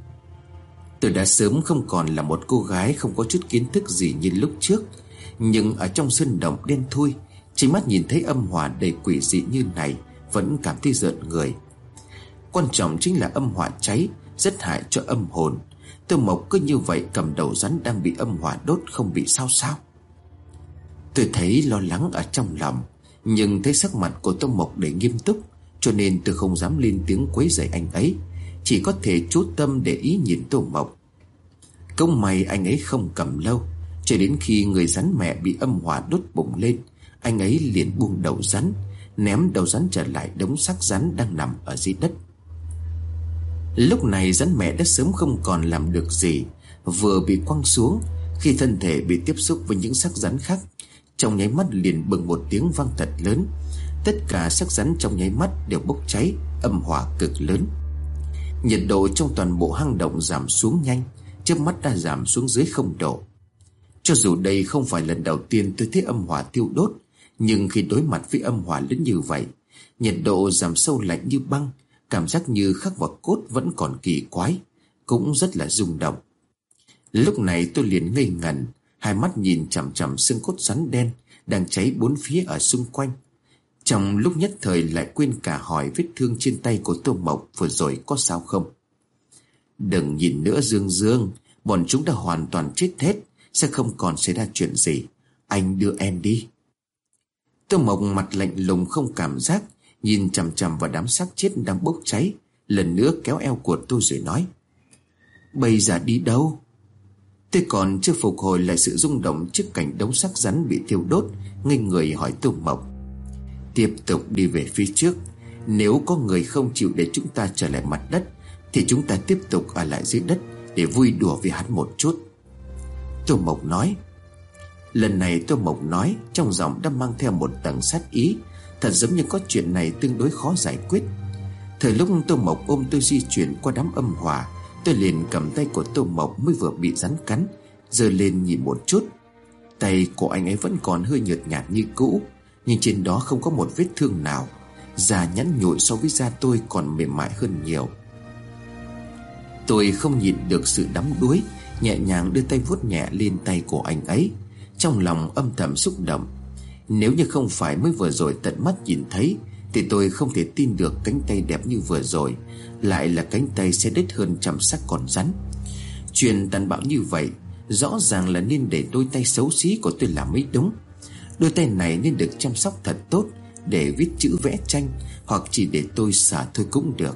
Tôi đã sớm không còn là một cô gái không có chút kiến thức gì như lúc trước, nhưng ở trong sơn động đen thui, chính mắt nhìn thấy âm hỏa đầy quỷ dị như này vẫn cảm thấy rợn người. Quan trọng chính là âm hỏa cháy rất hại cho âm hồn. Tô Mộc cứ như vậy cầm đầu rắn đang bị âm hỏa đốt không bị sao sao. Tôi thấy lo lắng ở trong lòng, nhưng thấy sắc mặt của Tô Mộc để nghiêm túc, cho nên tôi không dám lên tiếng quấy rầy anh ấy, chỉ có thể chú tâm để ý nhìn Tô Mộc. Cũng may anh ấy không cầm lâu, cho đến khi người rắn mẹ bị âm hỏa đốt bùng lên, anh ấy liền buông đầu rắn, ném đầu rắn trở lại đống xác rắn đang nằm ở dưới đất. Lúc này rắn mẹ đã sớm không còn làm được gì, vừa bị quăng xuống, khi thân thể bị tiếp xúc với những xác rắn khác, trong nháy mắt liền bừng một tiếng vang thật lớn. Tất cả xác rắn trong nháy mắt đều bốc cháy, âm hỏa cực lớn. Nhiệt độ trong toàn bộ hang động giảm xuống nhanh, chớp mắt đã giảm xuống dưới không độ. Cho dù đây không phải lần đầu tiên tôi thấy âm hỏa tiêu đốt, nhưng khi đối mặt với âm hỏa lớn như vậy, nhiệt độ giảm sâu lạnh như băng, cảm giác như khắc vào cốt vẫn còn kỳ quái, cũng rất là rung động. Lúc này tôi liền ngây ngẩn, hai mắt nhìn chằm chằm xương cốt rắn đen đang cháy bốn phía ở xung quanh. Trong lúc nhất thời lại quên cả hỏi vết thương trên tay của Tô Mộc vừa rồi có sao không. Đừng nhìn nữa Dương Dương, bọn chúng đã hoàn toàn chết hết, sẽ không còn xảy ra chuyện gì. Anh đưa em đi. Tô Mộc mặt lạnh lùng không cảm giác, nhìn chằm chằm vào đám xác chết đang bốc cháy, lần nữa kéo eo của tôi rồi nói: Bây giờ đi đâu? Tôi còn chưa phục hồi lại sự rung động trước cảnh đống xác rắn bị thiêu đốt, ngây người hỏi Tô Mộc: Tiếp tục đi về phía trước. Nếu có người không chịu để chúng ta trở lại mặt đất, thì chúng ta tiếp tục ở lại dưới đất để vui đùa với hắn một chút. Tô Mộc nói. Lần này Tô Mộc nói trong giọng đã mang theo một tầng sát ý, thật giống như có chuyện này tương đối khó giải quyết. Thời lúc Tô Mộc ôm tôi di chuyển qua đám âm hỏa, tôi liền cầm tay của Tô Mộc mới vừa bị rắn cắn, giơ lên nhìn một chút. Tay của anh ấy vẫn còn hơi nhợt nhạt như cũ, nhưng trên đó không có một vết thương nào. Da nhẵn nhụi so với da tôi còn mềm mại hơn nhiều. Tôi không nhịn được sự đắm đuối, nhẹ nhàng đưa tay vuốt nhẹ lên tay của anh ấy, trong lòng âm thầm xúc động. Nếu như không phải mới vừa rồi tận mắt nhìn thấy, thì tôi không thể tin được cánh tay đẹp như vừa rồi lại là cánh tay sẽ đứt hơn trăm xác con rắn. Chuyện tàn bạo như vậy rõ ràng là nên để đôi tay xấu xí của tôi làm mới đúng. Đôi tay này nên được chăm sóc thật tốt, để viết chữ vẽ tranh, hoặc chỉ để tôi xả thôi cũng được.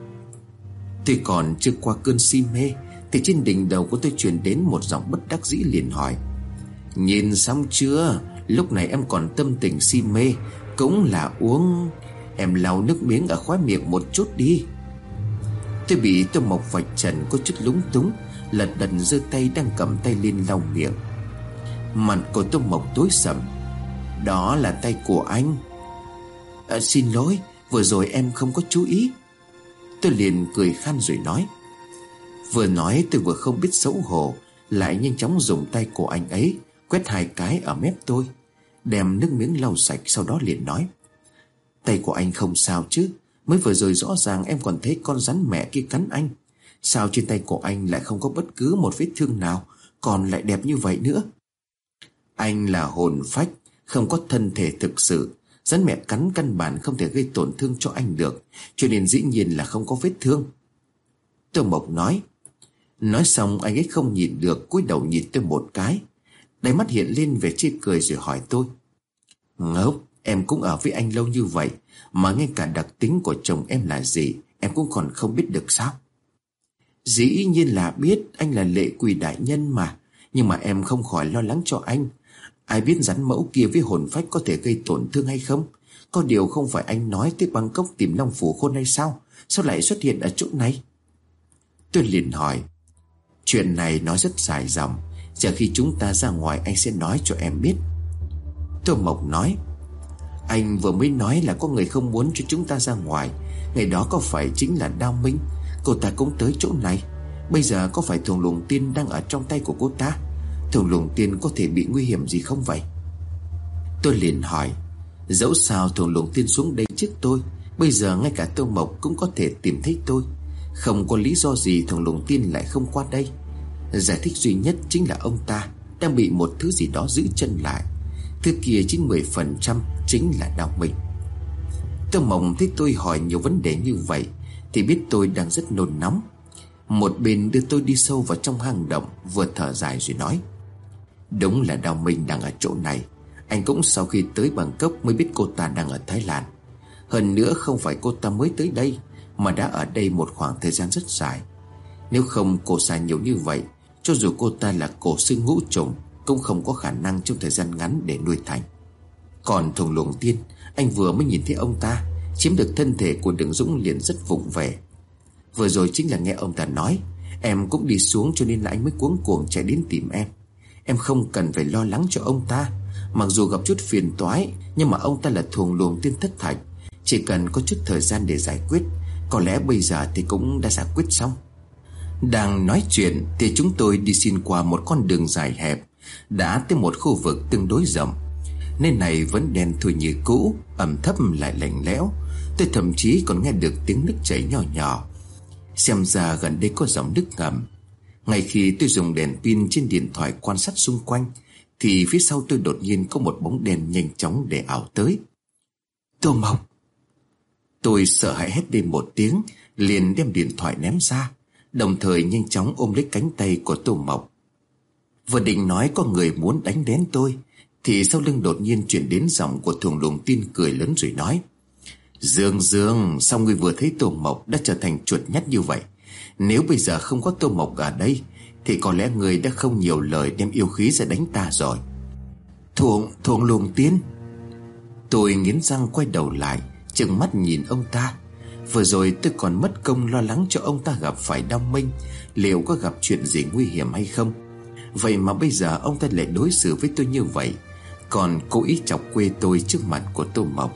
Tôi còn chưa qua cơn si mê, thì trên đỉnh đầu của tôi truyền đến một giọng bất đắc dĩ liền hỏi: Nhìn xong chưa? Lúc này em còn tâm tình si mê, cũng là uống. Em lau nước miếng ở khóe miệng một chút đi. Tôi bị Tô Mộc vạch trần có chút lúng túng, lật đật giơ tay đang cầm tay lên lau miệng. Mặt của Tô Mộc tối sầm. Đó là tay của anh. À, xin lỗi, vừa rồi em không có chú ý. Tôi liền cười khan rồi nói. Vừa nói tôi vừa không biết xấu hổ, lại nhanh chóng dùng tay của anh ấy quét hai cái ở mép tôi, đem nước miếng lau sạch, sau đó liền nói: Tay của anh không sao chứ? Mới vừa rồi rõ ràng em còn thấy con rắn mẹ kia cắn anh. Sao trên tay của anh lại không có bất cứ một vết thương nào, còn lại đẹp như vậy nữa? Anh là hồn phách, không có thân thể thực sự. Rắn mẹ cắn căn bản không thể gây tổn thương cho anh được, cho nên dĩ nhiên là không có vết thương. Tô Mộc nói. Nói xong anh ấy không nhịn được cúi đầu nhìn tôi một cái, đáy mắt hiện lên vẻ chê cười rồi hỏi tôi: Ngốc, em cũng ở với anh lâu như vậy mà ngay cả đặc tính của chồng em là gì em cũng còn không biết được sao? Dĩ nhiên là biết, anh là lệ quỷ đại nhân mà. Nhưng mà em không khỏi lo lắng cho anh. Ai biết rắn mẫu kia với hồn phách có thể gây tổn thương hay không? Có điều không phải anh nói tới Bangkok tìm Long Phủ Khôn hay sao? Sao lại xuất hiện ở chỗ này? Tôi liền hỏi: Chuyện này nói rất dài dòng, chờ khi chúng ta ra ngoài anh sẽ nói cho em biết. Tô Mộc nói: Anh vừa mới nói là có người không muốn cho chúng ta ra ngoài. Ngày đó có phải chính là Đao Minh? Cô ta cũng tới chỗ này. Bây giờ có phải Thuồng Luồng Tiên đang ở trong tay của cô ta? Thuồng Luồng Tiên có thể bị nguy hiểm gì không vậy? Tôi liền hỏi: Dẫu sao Thùng Lũng Tiên xuống đây trước tôi, bây giờ ngay cả Tô Mộc cũng có thể tìm thấy tôi. Không có lý do gì Thùng Lũng Tiên lại không qua đây. Giải thích duy nhất chính là ông ta đang bị một thứ gì đó giữ chân lại. Thứ kia chín mươi phần trăm chính là Đao Minh. Tô Mộc thấy tôi hỏi nhiều vấn đề như vậy thì biết tôi đang rất nôn nóng. Một bên đưa tôi đi sâu vào trong hang động, vừa thở dài rồi nói: đúng là Đao Minh đang ở chỗ này. Anh cũng sau khi tới Bangkok mới biết cô ta đang ở Thái Lan. Hơn nữa không phải cô ta mới tới đây, mà đã ở đây một khoảng thời gian rất dài. Nếu không cô xài nhiều như vậy, cho dù cô ta là cổ sư ngũ trùng cũng không có khả năng trong thời gian ngắn để nuôi thành. Còn Thùng Lũng Tiên, anh vừa mới nhìn thấy ông ta chiếm được thân thể của Đường Dũng liền rất vụng về. Vừa rồi chính là nghe ông ta nói em cũng đi xuống, cho nên là anh mới cuống cuồng chạy đến tìm em. Em không cần phải lo lắng cho ông ta. Mặc dù gặp chút phiền toái, nhưng mà ông ta là Thùng Lũng Tiên thất thạch, chỉ cần có chút thời gian để giải quyết. Có lẽ bây giờ thì cũng đã giải quyết xong. Đang nói chuyện thì chúng tôi đi xin qua một con đường dài hẹp, đã tới một khu vực tương đối rộng. Nơi này vẫn đen thui như cũ, ẩm thấp lại lạnh lẽo. Tôi thậm chí còn nghe được tiếng nước chảy nhỏ nhỏ. Xem ra gần đây có dòng nước ngầm. Ngay khi tôi dùng đèn pin trên điện thoại quan sát xung quanh thì phía sau tôi đột nhiên có một bóng đèn nhanh chóng để ảo tới. Tô Mộc! Tôi sợ hãi hét lên một tiếng, liền đem điện thoại ném ra, đồng thời nhanh chóng ôm lấy cánh tay của Tô Mộc. Vừa định nói có người muốn đánh đến tôi thì sau lưng đột nhiên chuyển đến giọng của Thùng Lũng Tiên cười lớn rồi nói: Dương Dương, sao ngươi vừa thấy Tô Mộc đã trở thành chuột nhắt như vậy? Nếu bây giờ không có Tô Mộc ở đây thì có lẽ ngươi đã không nhiều lời đem yêu khí ra đánh ta rồi. Thùng, Thùng Lũng Tiên! Tôi nghiến răng quay đầu lại, trừng mắt nhìn ông ta. Vừa rồi tôi còn mất công lo lắng cho ông ta gặp phải Đao Minh, liệu có gặp chuyện gì nguy hiểm hay không. Vậy mà bây giờ ông ta lại đối xử với tôi như vậy, còn cố ý chọc quê tôi trước mặt của Tô Mộc.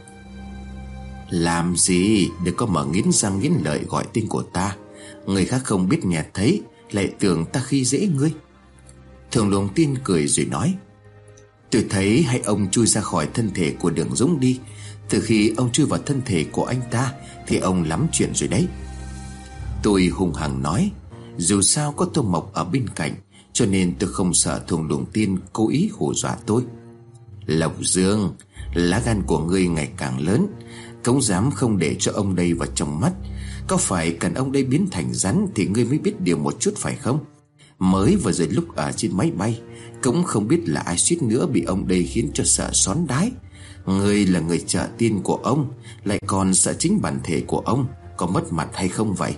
Làm gì, đừng có mở nghiến răng nghiến lợi gọi tên của ta. Người khác không biết nghe thấy lại tưởng ta khi dễ ngươi. Thùng Lũng Tiên cười rồi nói: tôi thấy hai ông chui ra khỏi thân thể của Đường Dũng đi. Từ khi ông chui vào thân thể của anh ta thì ông lắm chuyện rồi đấy. Tôi hung hăng nói: dù sao có Tô Mộc ở bên cạnh, cho nên tôi không sợ Thùng Lũng Tiên cố ý hù dọa tôi. Lộc Dương, lá gan của ngươi ngày càng lớn, cũng dám không để cho ông đây vào trong mắt. Có phải cần ông đây biến thành rắn thì ngươi mới biết điều một chút phải không? Mới vừa rồi lúc ở trên máy bay cũng không biết là ai suýt nữa bị ông đây khiến cho sợ xón đái. Ngươi là người trợ tiên của ông, lại còn sợ chính bản thể của ông, có mất mặt hay không vậy?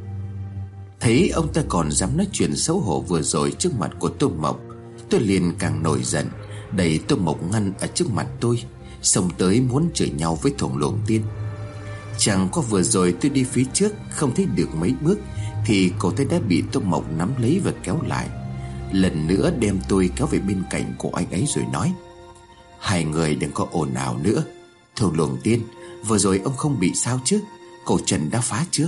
Thấy ông ta còn dám nói chuyện xấu hổ vừa rồi trước mặt của Tô Mộc, tôi liền càng nổi giận, đẩy Tô Mộc ngăn ở trước mặt tôi, xông tới muốn chửi nhau với Thùng Lũng Tiên. Chẳng có vừa rồi tôi đi phía trước không thấy được mấy bước thì cổ tay đã bị Tô Mộc nắm lấy và kéo lại, lần nữa đem tôi kéo về bên cạnh của anh ấy rồi nói: hai người đừng có ồn ào nữa. Thùng Lũng Tiên, vừa rồi ông không bị sao chứ? Cổ trần đã phá chưa?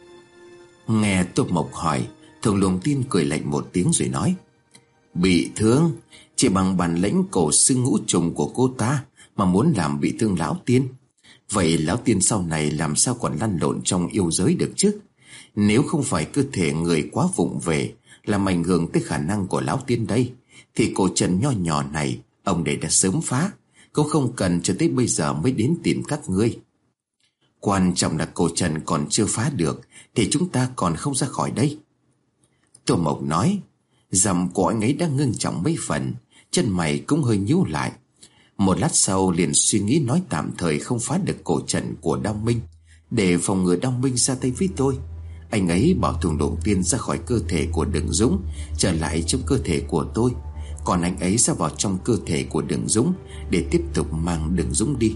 Nghe Tô Mộc hỏi, Thùng Lũng Tiên cười lạnh một tiếng rồi nói: bị thương? Chỉ bằng bản lĩnh cổ sư ngũ trùng của cô ta mà muốn làm bị thương lão tiên? Vậy lão tiên sau này làm sao còn lăn lộn trong yêu giới được chứ? Nếu không phải cơ thể người quá vụng về làm ảnh hưởng tới khả năng của lão tiên đây, thì cổ trần nho nhỏ này ông đây đã sớm phá, cũng không cần cho tới bây giờ mới đến tìm các ngươi. Quan trọng là cổ trần còn chưa phá được thì chúng ta còn không ra khỏi đây. Tô Mộc nói. Giọng của anh ấy đã ngưng trọng mấy phần, chân mày cũng hơi nhíu lại. Một lát sau liền suy nghĩ nói tạm thời không phá được cổ trận của Đao Minh, để phòng ngừa Đao Minh ra tay với tôi. Anh ấy bảo Thùng Lũng Tiên ra khỏi cơ thể của Đường Dũng, trở lại trong cơ thể của tôi, còn anh ấy sẽ vào trong cơ thể của Đường Dũng để tiếp tục mang Đường Dũng đi.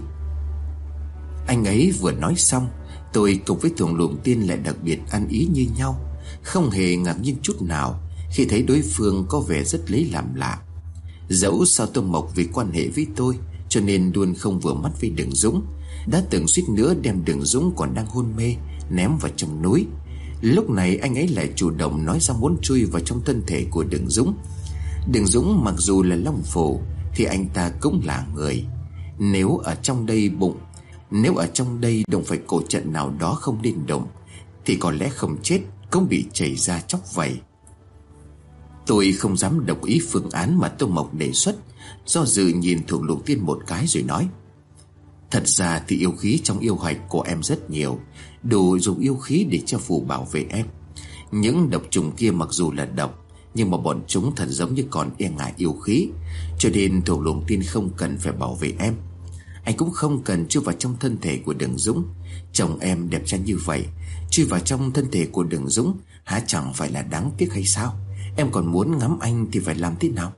Anh ấy vừa nói xong, tôi cùng với Thùng Lũng Tiên lại đặc biệt ăn ý như nhau, không hề ngạc nhiên chút nào khi thấy đối phương có vẻ rất lấy làm lạ. Dẫu sao Tô Mộc vì quan hệ với tôi cho nên luôn không vừa mắt với Đường Dũng, đã từng suýt nữa đem Đường Dũng còn đang hôn mê ném vào trong núi. Lúc này anh ấy lại chủ động nói ra muốn chui vào trong thân thể của Đường Dũng. Đường Dũng mặc dù là long phù thì anh ta cũng là người. Nếu ở trong đây bụng Nếu ở trong đây đụng phải cổ trận nào đó không nên đụng, thì có lẽ không chết cũng bị chảy ra chóc vẩy. Tôi không dám đồng ý phương án mà Tô Mộc đề xuất, do dự nhìn Thượng Lục Tiên một cái rồi nói: Thật ra thì yêu khí trong yêu hạch của em rất nhiều, đủ dùng yêu khí để cho phù bảo vệ em. Những độc trùng kia mặc dù là độc, nhưng mà bọn chúng thật giống như còn e ngại yêu khí, cho nên Thượng Lục Tiên không cần phải bảo vệ em. Anh cũng không cần chui vào trong thân thể của Đường Dũng. Chồng em đẹp trai như vậy, chui vào trong thân thể của Đường Dũng há chẳng phải là đáng tiếc hay sao? Em còn muốn ngắm anh thì phải làm thế nào?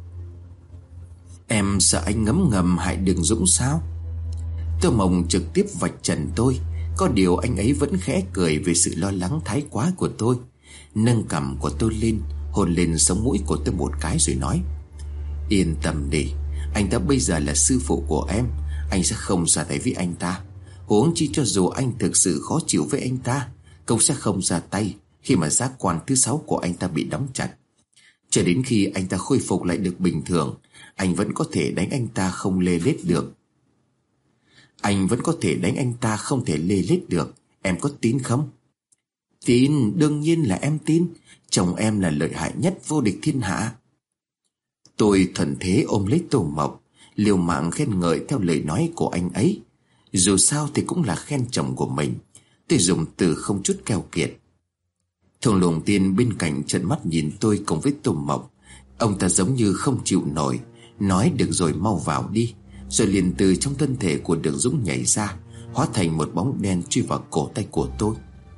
Em sợ anh ngấm ngầm hại Đường Dũng sao? Tô Mộng trực tiếp vạch trần tôi. Có điều anh ấy vẫn khẽ cười về sự lo lắng thái quá của tôi, nâng cằm của tôi lên, hôn lên sống mũi của tôi một cái rồi nói: Yên tâm đi, anh ta bây giờ là sư phụ của em, anh sẽ không ra tay với anh ta. Huống chi cho dù anh thực sự khó chịu với anh ta, cũng sẽ không ra tay khi mà giác quan thứ sáu của anh ta bị đóng chặt. Cho đến khi anh ta khôi phục lại được bình thường, anh vẫn có thể đánh anh ta không lê lết được. Anh vẫn có thể đánh anh ta không thể lê lết được. Em có tin không? Tin, đương nhiên là em tin. Chồng em là lợi hại nhất, vô địch thiên hạ. Tôi thuận thế ôm lấy Tô Mộc, liều mạng khen ngợi theo lời nói của anh ấy. Dù sao thì cũng là khen chồng của mình. Tôi dùng từ không chút keo kiệt. Thường Lùng Tiên bên cạnh trợn mắt nhìn tôi cùng với Tô Mộc. Ông ta giống như không chịu nổi, nói được rồi mau vào đi, rồi liền từ trong thân thể của Đường Dũng nhảy ra, hóa thành một bóng đen truy vào cổ tay của tôi.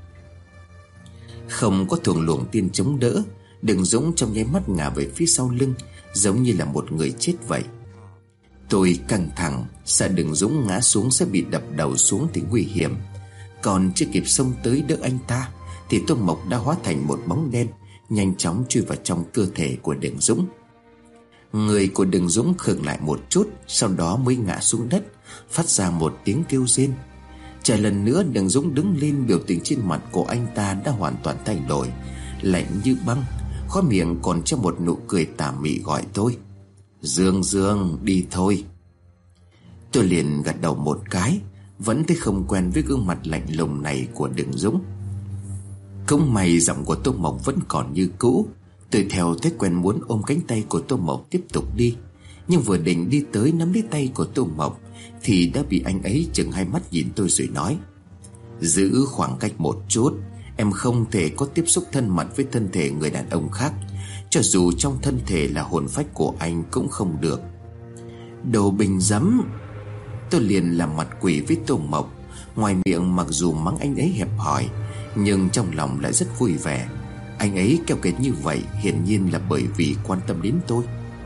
Không có Thường Luồng Tiên chống đỡ, Đường Dũng trong nháy mắt ngả về phía sau lưng, giống như là một người chết vậy. Tôi căng thẳng, sợ Đường Dũng ngã xuống sẽ bị đập đầu xuống thì nguy hiểm. Còn chưa kịp xông tới đỡ anh ta, thì Tô Mộc đã hóa thành một bóng đen, nhanh chóng chui vào trong cơ thể của Đường Dũng. Người của Đường Dũng khựng lại một chút, sau đó mới ngã xuống đất, phát ra một tiếng kêu rên. Chờ lần nữa Đường Dũng đứng lên, biểu tình trên mặt của anh ta đã hoàn toàn thay đổi, lạnh như băng, khóe miệng còn cho một nụ cười tà mị gọi tôi: Dương Dương, đi thôi. Tôi liền gật đầu một cái, vẫn thấy không quen với gương mặt lạnh lùng này của Đường Dũng. Không may giọng của Tô Mộc vẫn còn như cũ. Tôi theo thói quen muốn ôm cánh tay của Tô Mộc tiếp tục đi, nhưng vừa định đi tới nắm lấy tay của Tô Mộc thì đã bị anh ấy chừng hai mắt nhìn tôi rồi nói: Giữ khoảng cách một chút, em không thể có tiếp xúc thân mật với thân thể người đàn ông khác, cho dù trong thân thể là hồn phách của anh cũng không được. Đồ bình dấm. Tôi liền làm mặt quỷ với Tô Mộc, ngoài miệng mặc dù mắng anh ấy hẹp hòi, nhưng trong lòng lại rất vui vẻ. Anh ấy keo kiệt như vậy hiển nhiên là bởi vì quan tâm đến tôi.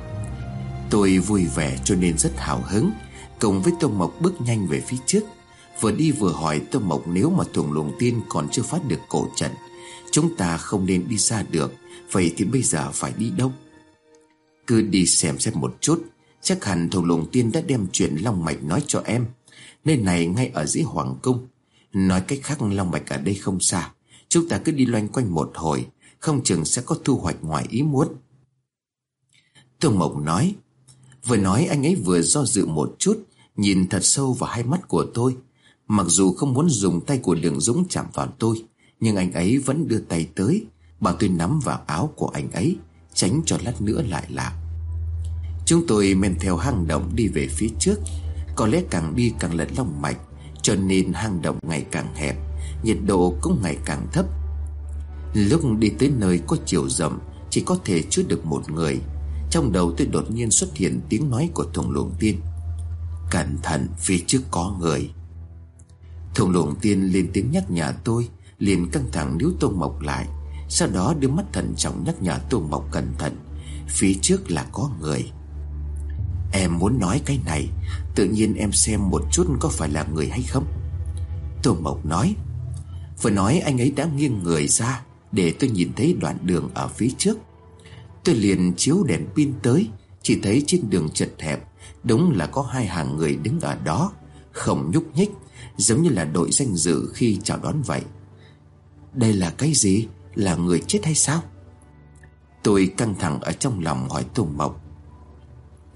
Tôi vui vẻ cho nên rất hào hứng, cùng với Tô Mộc bước nhanh về phía trước. Vừa đi vừa hỏi Tô Mộc nếu mà Thuồng Luồng Tiên còn chưa phát được cổ trận, chúng ta không nên đi xa được, vậy thì bây giờ phải đi đâu? Cứ đi xem xem một chút, chắc hẳn Thuồng Luồng Tiên đã đem chuyện Long Mạch nói cho em. Nơi này ngay ở dưới Hoàng Cung, nói cách khác Long Mạch ở đây không xa. Chúng ta cứ đi loanh quanh một hồi, không chừng sẽ có thu hoạch ngoài ý muốn. Tô Mộc nói. Vừa nói anh ấy vừa do dự một chút, nhìn thật sâu vào hai mắt của tôi. Mặc dù không muốn dùng tay của Đường Dũng chạm vào tôi, nhưng anh ấy vẫn đưa tay tới, bảo tôi nắm vào áo của anh ấy, tránh cho lát nữa lại lạc. Chúng tôi men theo hang động đi về phía trước. Có lẽ càng đi càng lẫn long mạch, cho nên hang động ngày càng hẹp, nhiệt độ cũng ngày càng thấp. Lúc đi tới nơi có chiều rộng chỉ có thể chứa được một người, trong đầu tôi đột nhiên xuất hiện tiếng nói của Thuồng Luồng Tiên: Cẩn thận, phía trước có người. Thuồng Luồng Tiên lên tiếng nhắc nhở tôi, liền căng thẳng níu Tô Mộc lại, sau đó đưa mắt thận trọng nhắc nhở Tô Mộc cẩn thận, phía trước là có người. Em muốn nói cái này, tự nhiên em xem một chút có phải là người hay không. Tô Mộc nói. Vừa nói anh ấy đã nghiêng người ra để tôi nhìn thấy đoạn đường ở phía trước. Tôi liền chiếu đèn pin tới, chỉ thấy trên đường chật hẹp đúng là có hai hàng người đứng ở đó, không nhúc nhích, giống như là đội danh dự khi chào đón vậy. Đây là cái gì? Là người chết hay sao? Tôi căng thẳng ở trong lòng hỏi Tô Mộc.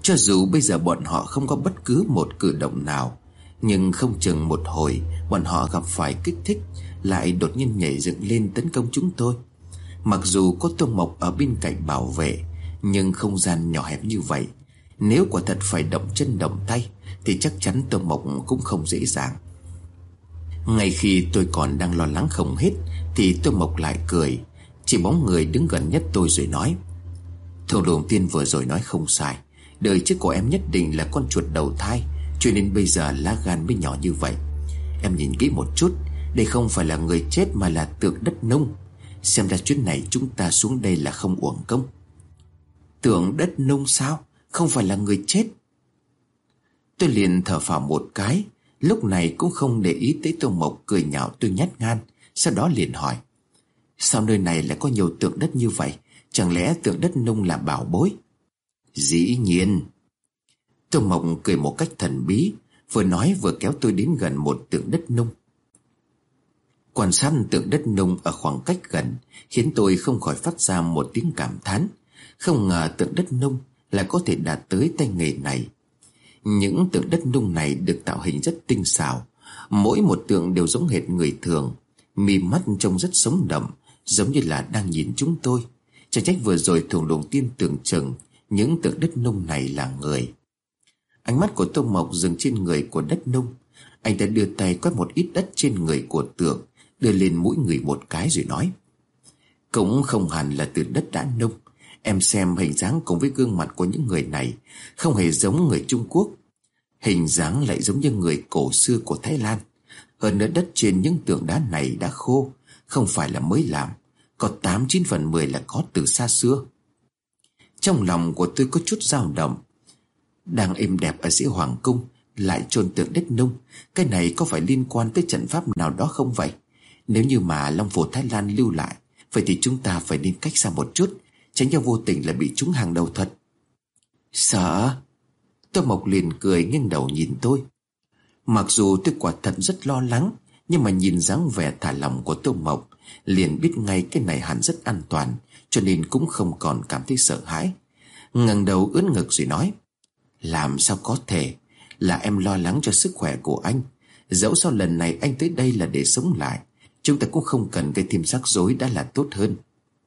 Cho dù bây giờ bọn họ không có bất cứ một cử động nào, nhưng không chừng một hồi bọn họ gặp phải kích thích, lại đột nhiên nhảy dựng lên tấn công chúng tôi. Mặc dù có Tô Mộc ở bên cạnh bảo vệ, nhưng không gian nhỏ hẹp như vậy, nếu quả thật phải động chân động tay thì chắc chắn Tô Mộc cũng không dễ dàng. Ngay khi tôi còn đang lo lắng không hết thì Tô Mộc lại cười, chỉ bóng người đứng gần nhất tôi rồi nói: Thường Đồng Tiên vừa rồi nói không sai, đời trước của em nhất định là con chuột đầu thai, cho nên bây giờ lá gan mới nhỏ như vậy. Em nhìn kỹ một chút, đây không phải là người chết mà là tượng đất nung. Xem ra chuyến này chúng ta xuống đây là không uổng công. Tượng đất nung sao? Không phải là người chết? Tôi liền thở phào một cái, lúc này cũng không để ý tới Tô Mộc cười nhạo tôi nhát gan. Sau đó liền hỏi: Sao nơi này lại có nhiều tượng đất như vậy? Chẳng lẽ tượng đất nung là bảo bối? Dĩ nhiên. Tô Mộc cười một cách thần bí, vừa nói vừa kéo tôi đến gần một tượng đất nung. Quan sát tượng đất nung ở khoảng cách gần khiến tôi không khỏi phát ra một tiếng cảm thán. Không ngờ tượng đất nung lại có thể đạt tới tay nghề này. Những tượng đất nung này được tạo hình rất tinh xảo, mỗi một tượng đều giống hệt người thường, mí mắt trông rất sống động, giống như là đang nhìn chúng tôi. Chẳng trách vừa rồi Thường Đồng Tiên tưởng chừng những tượng đất nung này là người. Ánh mắt của Tô Mộc dừng trên người của đất nung. Anh ta đưa tay quét một ít đất trên người của tượng, đưa lên mũi người một cái rồi nói: Cũng không hẳn là từ đất đã nung. Em xem hình dáng cùng với gương mặt của những người này không hề giống người Trung Quốc, hình dáng lại giống như người cổ xưa của Thái Lan. Hơn nữa đất trên những tượng đá này đã khô, không phải là mới làm, có tám chín phần mười là có từ xa xưa. Trong lòng của tôi có chút dao động. Đang êm đẹp ở giữa hoàng cung lại chôn tượng đất nung, cái này có phải liên quan tới trận pháp nào đó không vậy? Nếu như mà Long Phổ Thái Lan lưu lại, vậy thì chúng ta phải nên cách xa một chút, tránh cho vô tình là bị trúng hàng đầu thật. Sợ? Tô Mộc liền cười nghiêng đầu nhìn tôi. Mặc dù tôi quả thật rất lo lắng, nhưng mà nhìn dáng vẻ thả lỏng của Tô Mộc, liền biết ngay cái này hẳn rất an toàn, cho nên cũng không còn cảm thấy sợ hãi. Ngẩng đầu ưỡn ngực rồi nói: Làm sao có thể? Là em lo lắng cho sức khỏe của anh. Dẫu sao lần này anh tới đây là để sống lại, chúng ta cũng không cần gây thêm rắc rối đã là tốt hơn.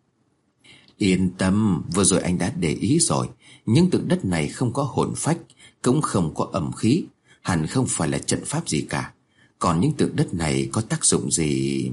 Yên tâm, vừa rồi anh đã để ý rồi, những tượng đất này không có hồn phách, cũng không có âm khí, hẳn không phải là trận pháp gì cả. Còn những tượng đất này có tác dụng gì?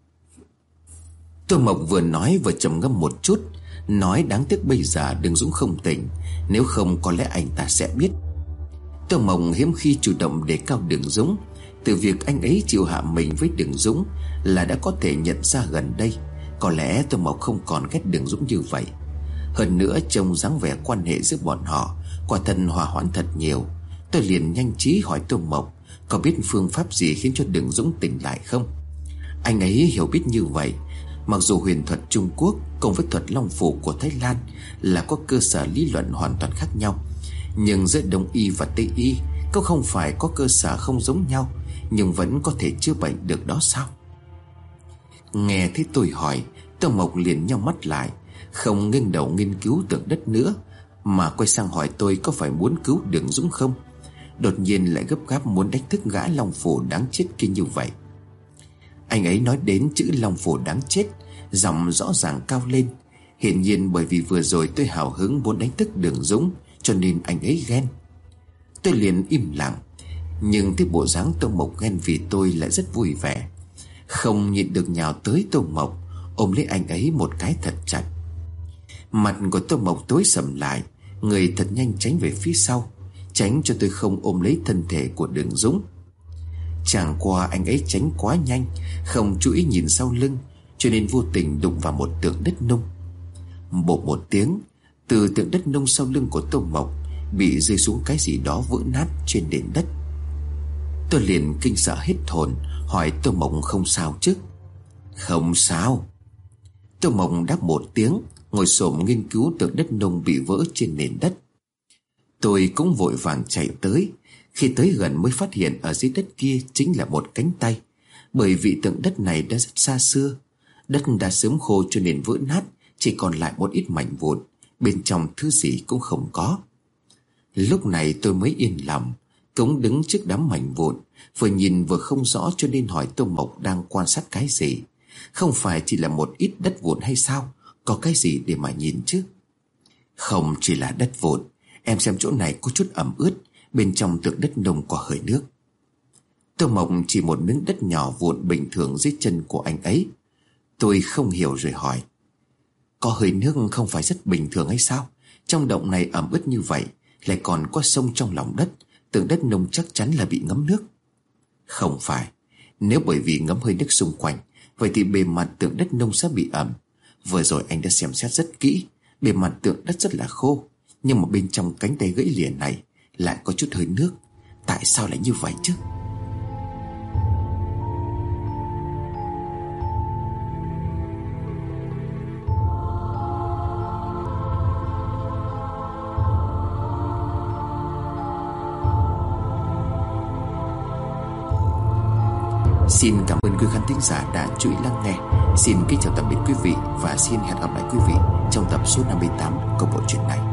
Tô Mộc vừa nói vừa trầm ngâm một chút, nói đáng tiếc bây giờ Đường Dũng không tỉnh, nếu không có lẽ anh ta sẽ biết. Tô Mộc hiếm khi chủ động đề cao Đường Dũng. Từ việc anh ấy chịu hạ mình với Đường Dũng là đã có thể nhận ra gần đây có lẽ Tô Mộc không còn ghét Đường Dũng như vậy. Hơn nữa trông dáng vẻ quan hệ giữa bọn họ quả thật hòa hoãn thật nhiều. Tôi liền nhanh trí hỏi Tô Mộc có biết phương pháp gì khiến cho Đường Dũng tỉnh lại không. Anh ấy hiểu biết như vậy. Mặc dù huyền thuật Trung Quốc cùng với thuật Long Phủ của Thái Lan là có cơ sở lý luận hoàn toàn khác nhau, nhưng giữa Đông y và Tây y cũng không phải có cơ sở không giống nhau, nhưng vẫn có thể chữa bệnh được đó sao? Nghe thấy tôi hỏi, Tô Mộc liền nhắm mắt lại, không nghiêng đầu nghiên cứu tượng đất nữa, mà quay sang hỏi tôi có phải muốn cứu Đường Dũng không. Đột nhiên lại gấp gáp muốn đánh thức gã Long Phủ đáng chết kia như vậy. Anh ấy nói đến chữ Long Phủ đáng chết, giọng rõ ràng cao lên. Hiển nhiên bởi vì vừa rồi tôi hào hứng muốn đánh thức Đường Dũng, cho nên anh ấy ghen. Tôi liền im lặng, nhưng thấy bộ dáng Tô Mộc ghen vì tôi lại rất vui vẻ, không nhịn được nhào tới Tô Mộc, ôm lấy anh ấy một cái thật chặt. Mặt của Tô Mộc tối sầm lại, người thật nhanh tránh về phía sau, tránh cho tôi không ôm lấy thân thể của Đường Dũng. Chẳng qua anh ấy tránh quá nhanh, không chú ý nhìn sau lưng, cho nên vô tình đụng vào một tượng đất nung. Bột một tiếng, từ tượng đất nung sau lưng của Tô Mộc bị rơi xuống cái gì đó vỡ nát trên nền đất. Tôi liền kinh sợ hết hồn, hỏi Tô Mộc không sao chứ? Không sao. Tô Mộc đáp một tiếng, ngồi xổm nghiên cứu tượng đất nung bị vỡ trên nền đất. Tôi cũng vội vàng chạy tới. Khi tới gần mới phát hiện ở dưới đất kia chính là một cánh tay, bởi vì tượng đất này đã rất xa xưa. Đất đã sớm khô cho nên vỡ nát, chỉ còn lại một ít mảnh vụn, bên trong thứ gì cũng không có. Lúc này tôi mới yên lòng. Cống đứng trước đám mảnh vụn, vừa nhìn vừa không rõ cho nên hỏi Tô Mộc đang quan sát cái gì. Không phải chỉ là một ít đất vụn hay sao? Có cái gì để mà nhìn chứ? Không chỉ là đất vụn. Em xem chỗ này có chút ẩm ướt, bên trong tượng đất nung có hơi nước. Tô Mộc chỉ một miếng đất nhỏ vụn bình thường dưới chân của anh ấy. Tôi không hiểu rồi hỏi, có hơi nước không phải rất bình thường hay sao? Trong động này ẩm ướt như vậy, lại còn có sông trong lòng đất, tượng đất nung chắc chắn là bị ngấm nước. Không phải. Nếu bởi vì ngấm hơi nước xung quanh, vậy thì bề mặt tượng đất nung sẽ bị ẩm. Vừa rồi anh đã xem xét rất kỹ, bề mặt tượng đất rất là khô, nhưng mà bên trong cánh tay gãy lìa này lại có chút hơi nước. Tại sao lại như vậy chứ? Xin cảm ơn quý khán thính giả đã chú ý lắng nghe. Xin kính chào tạm biệt quý vị và xin hẹn gặp lại quý vị trong tập số năm mươi tám của bộ truyện này.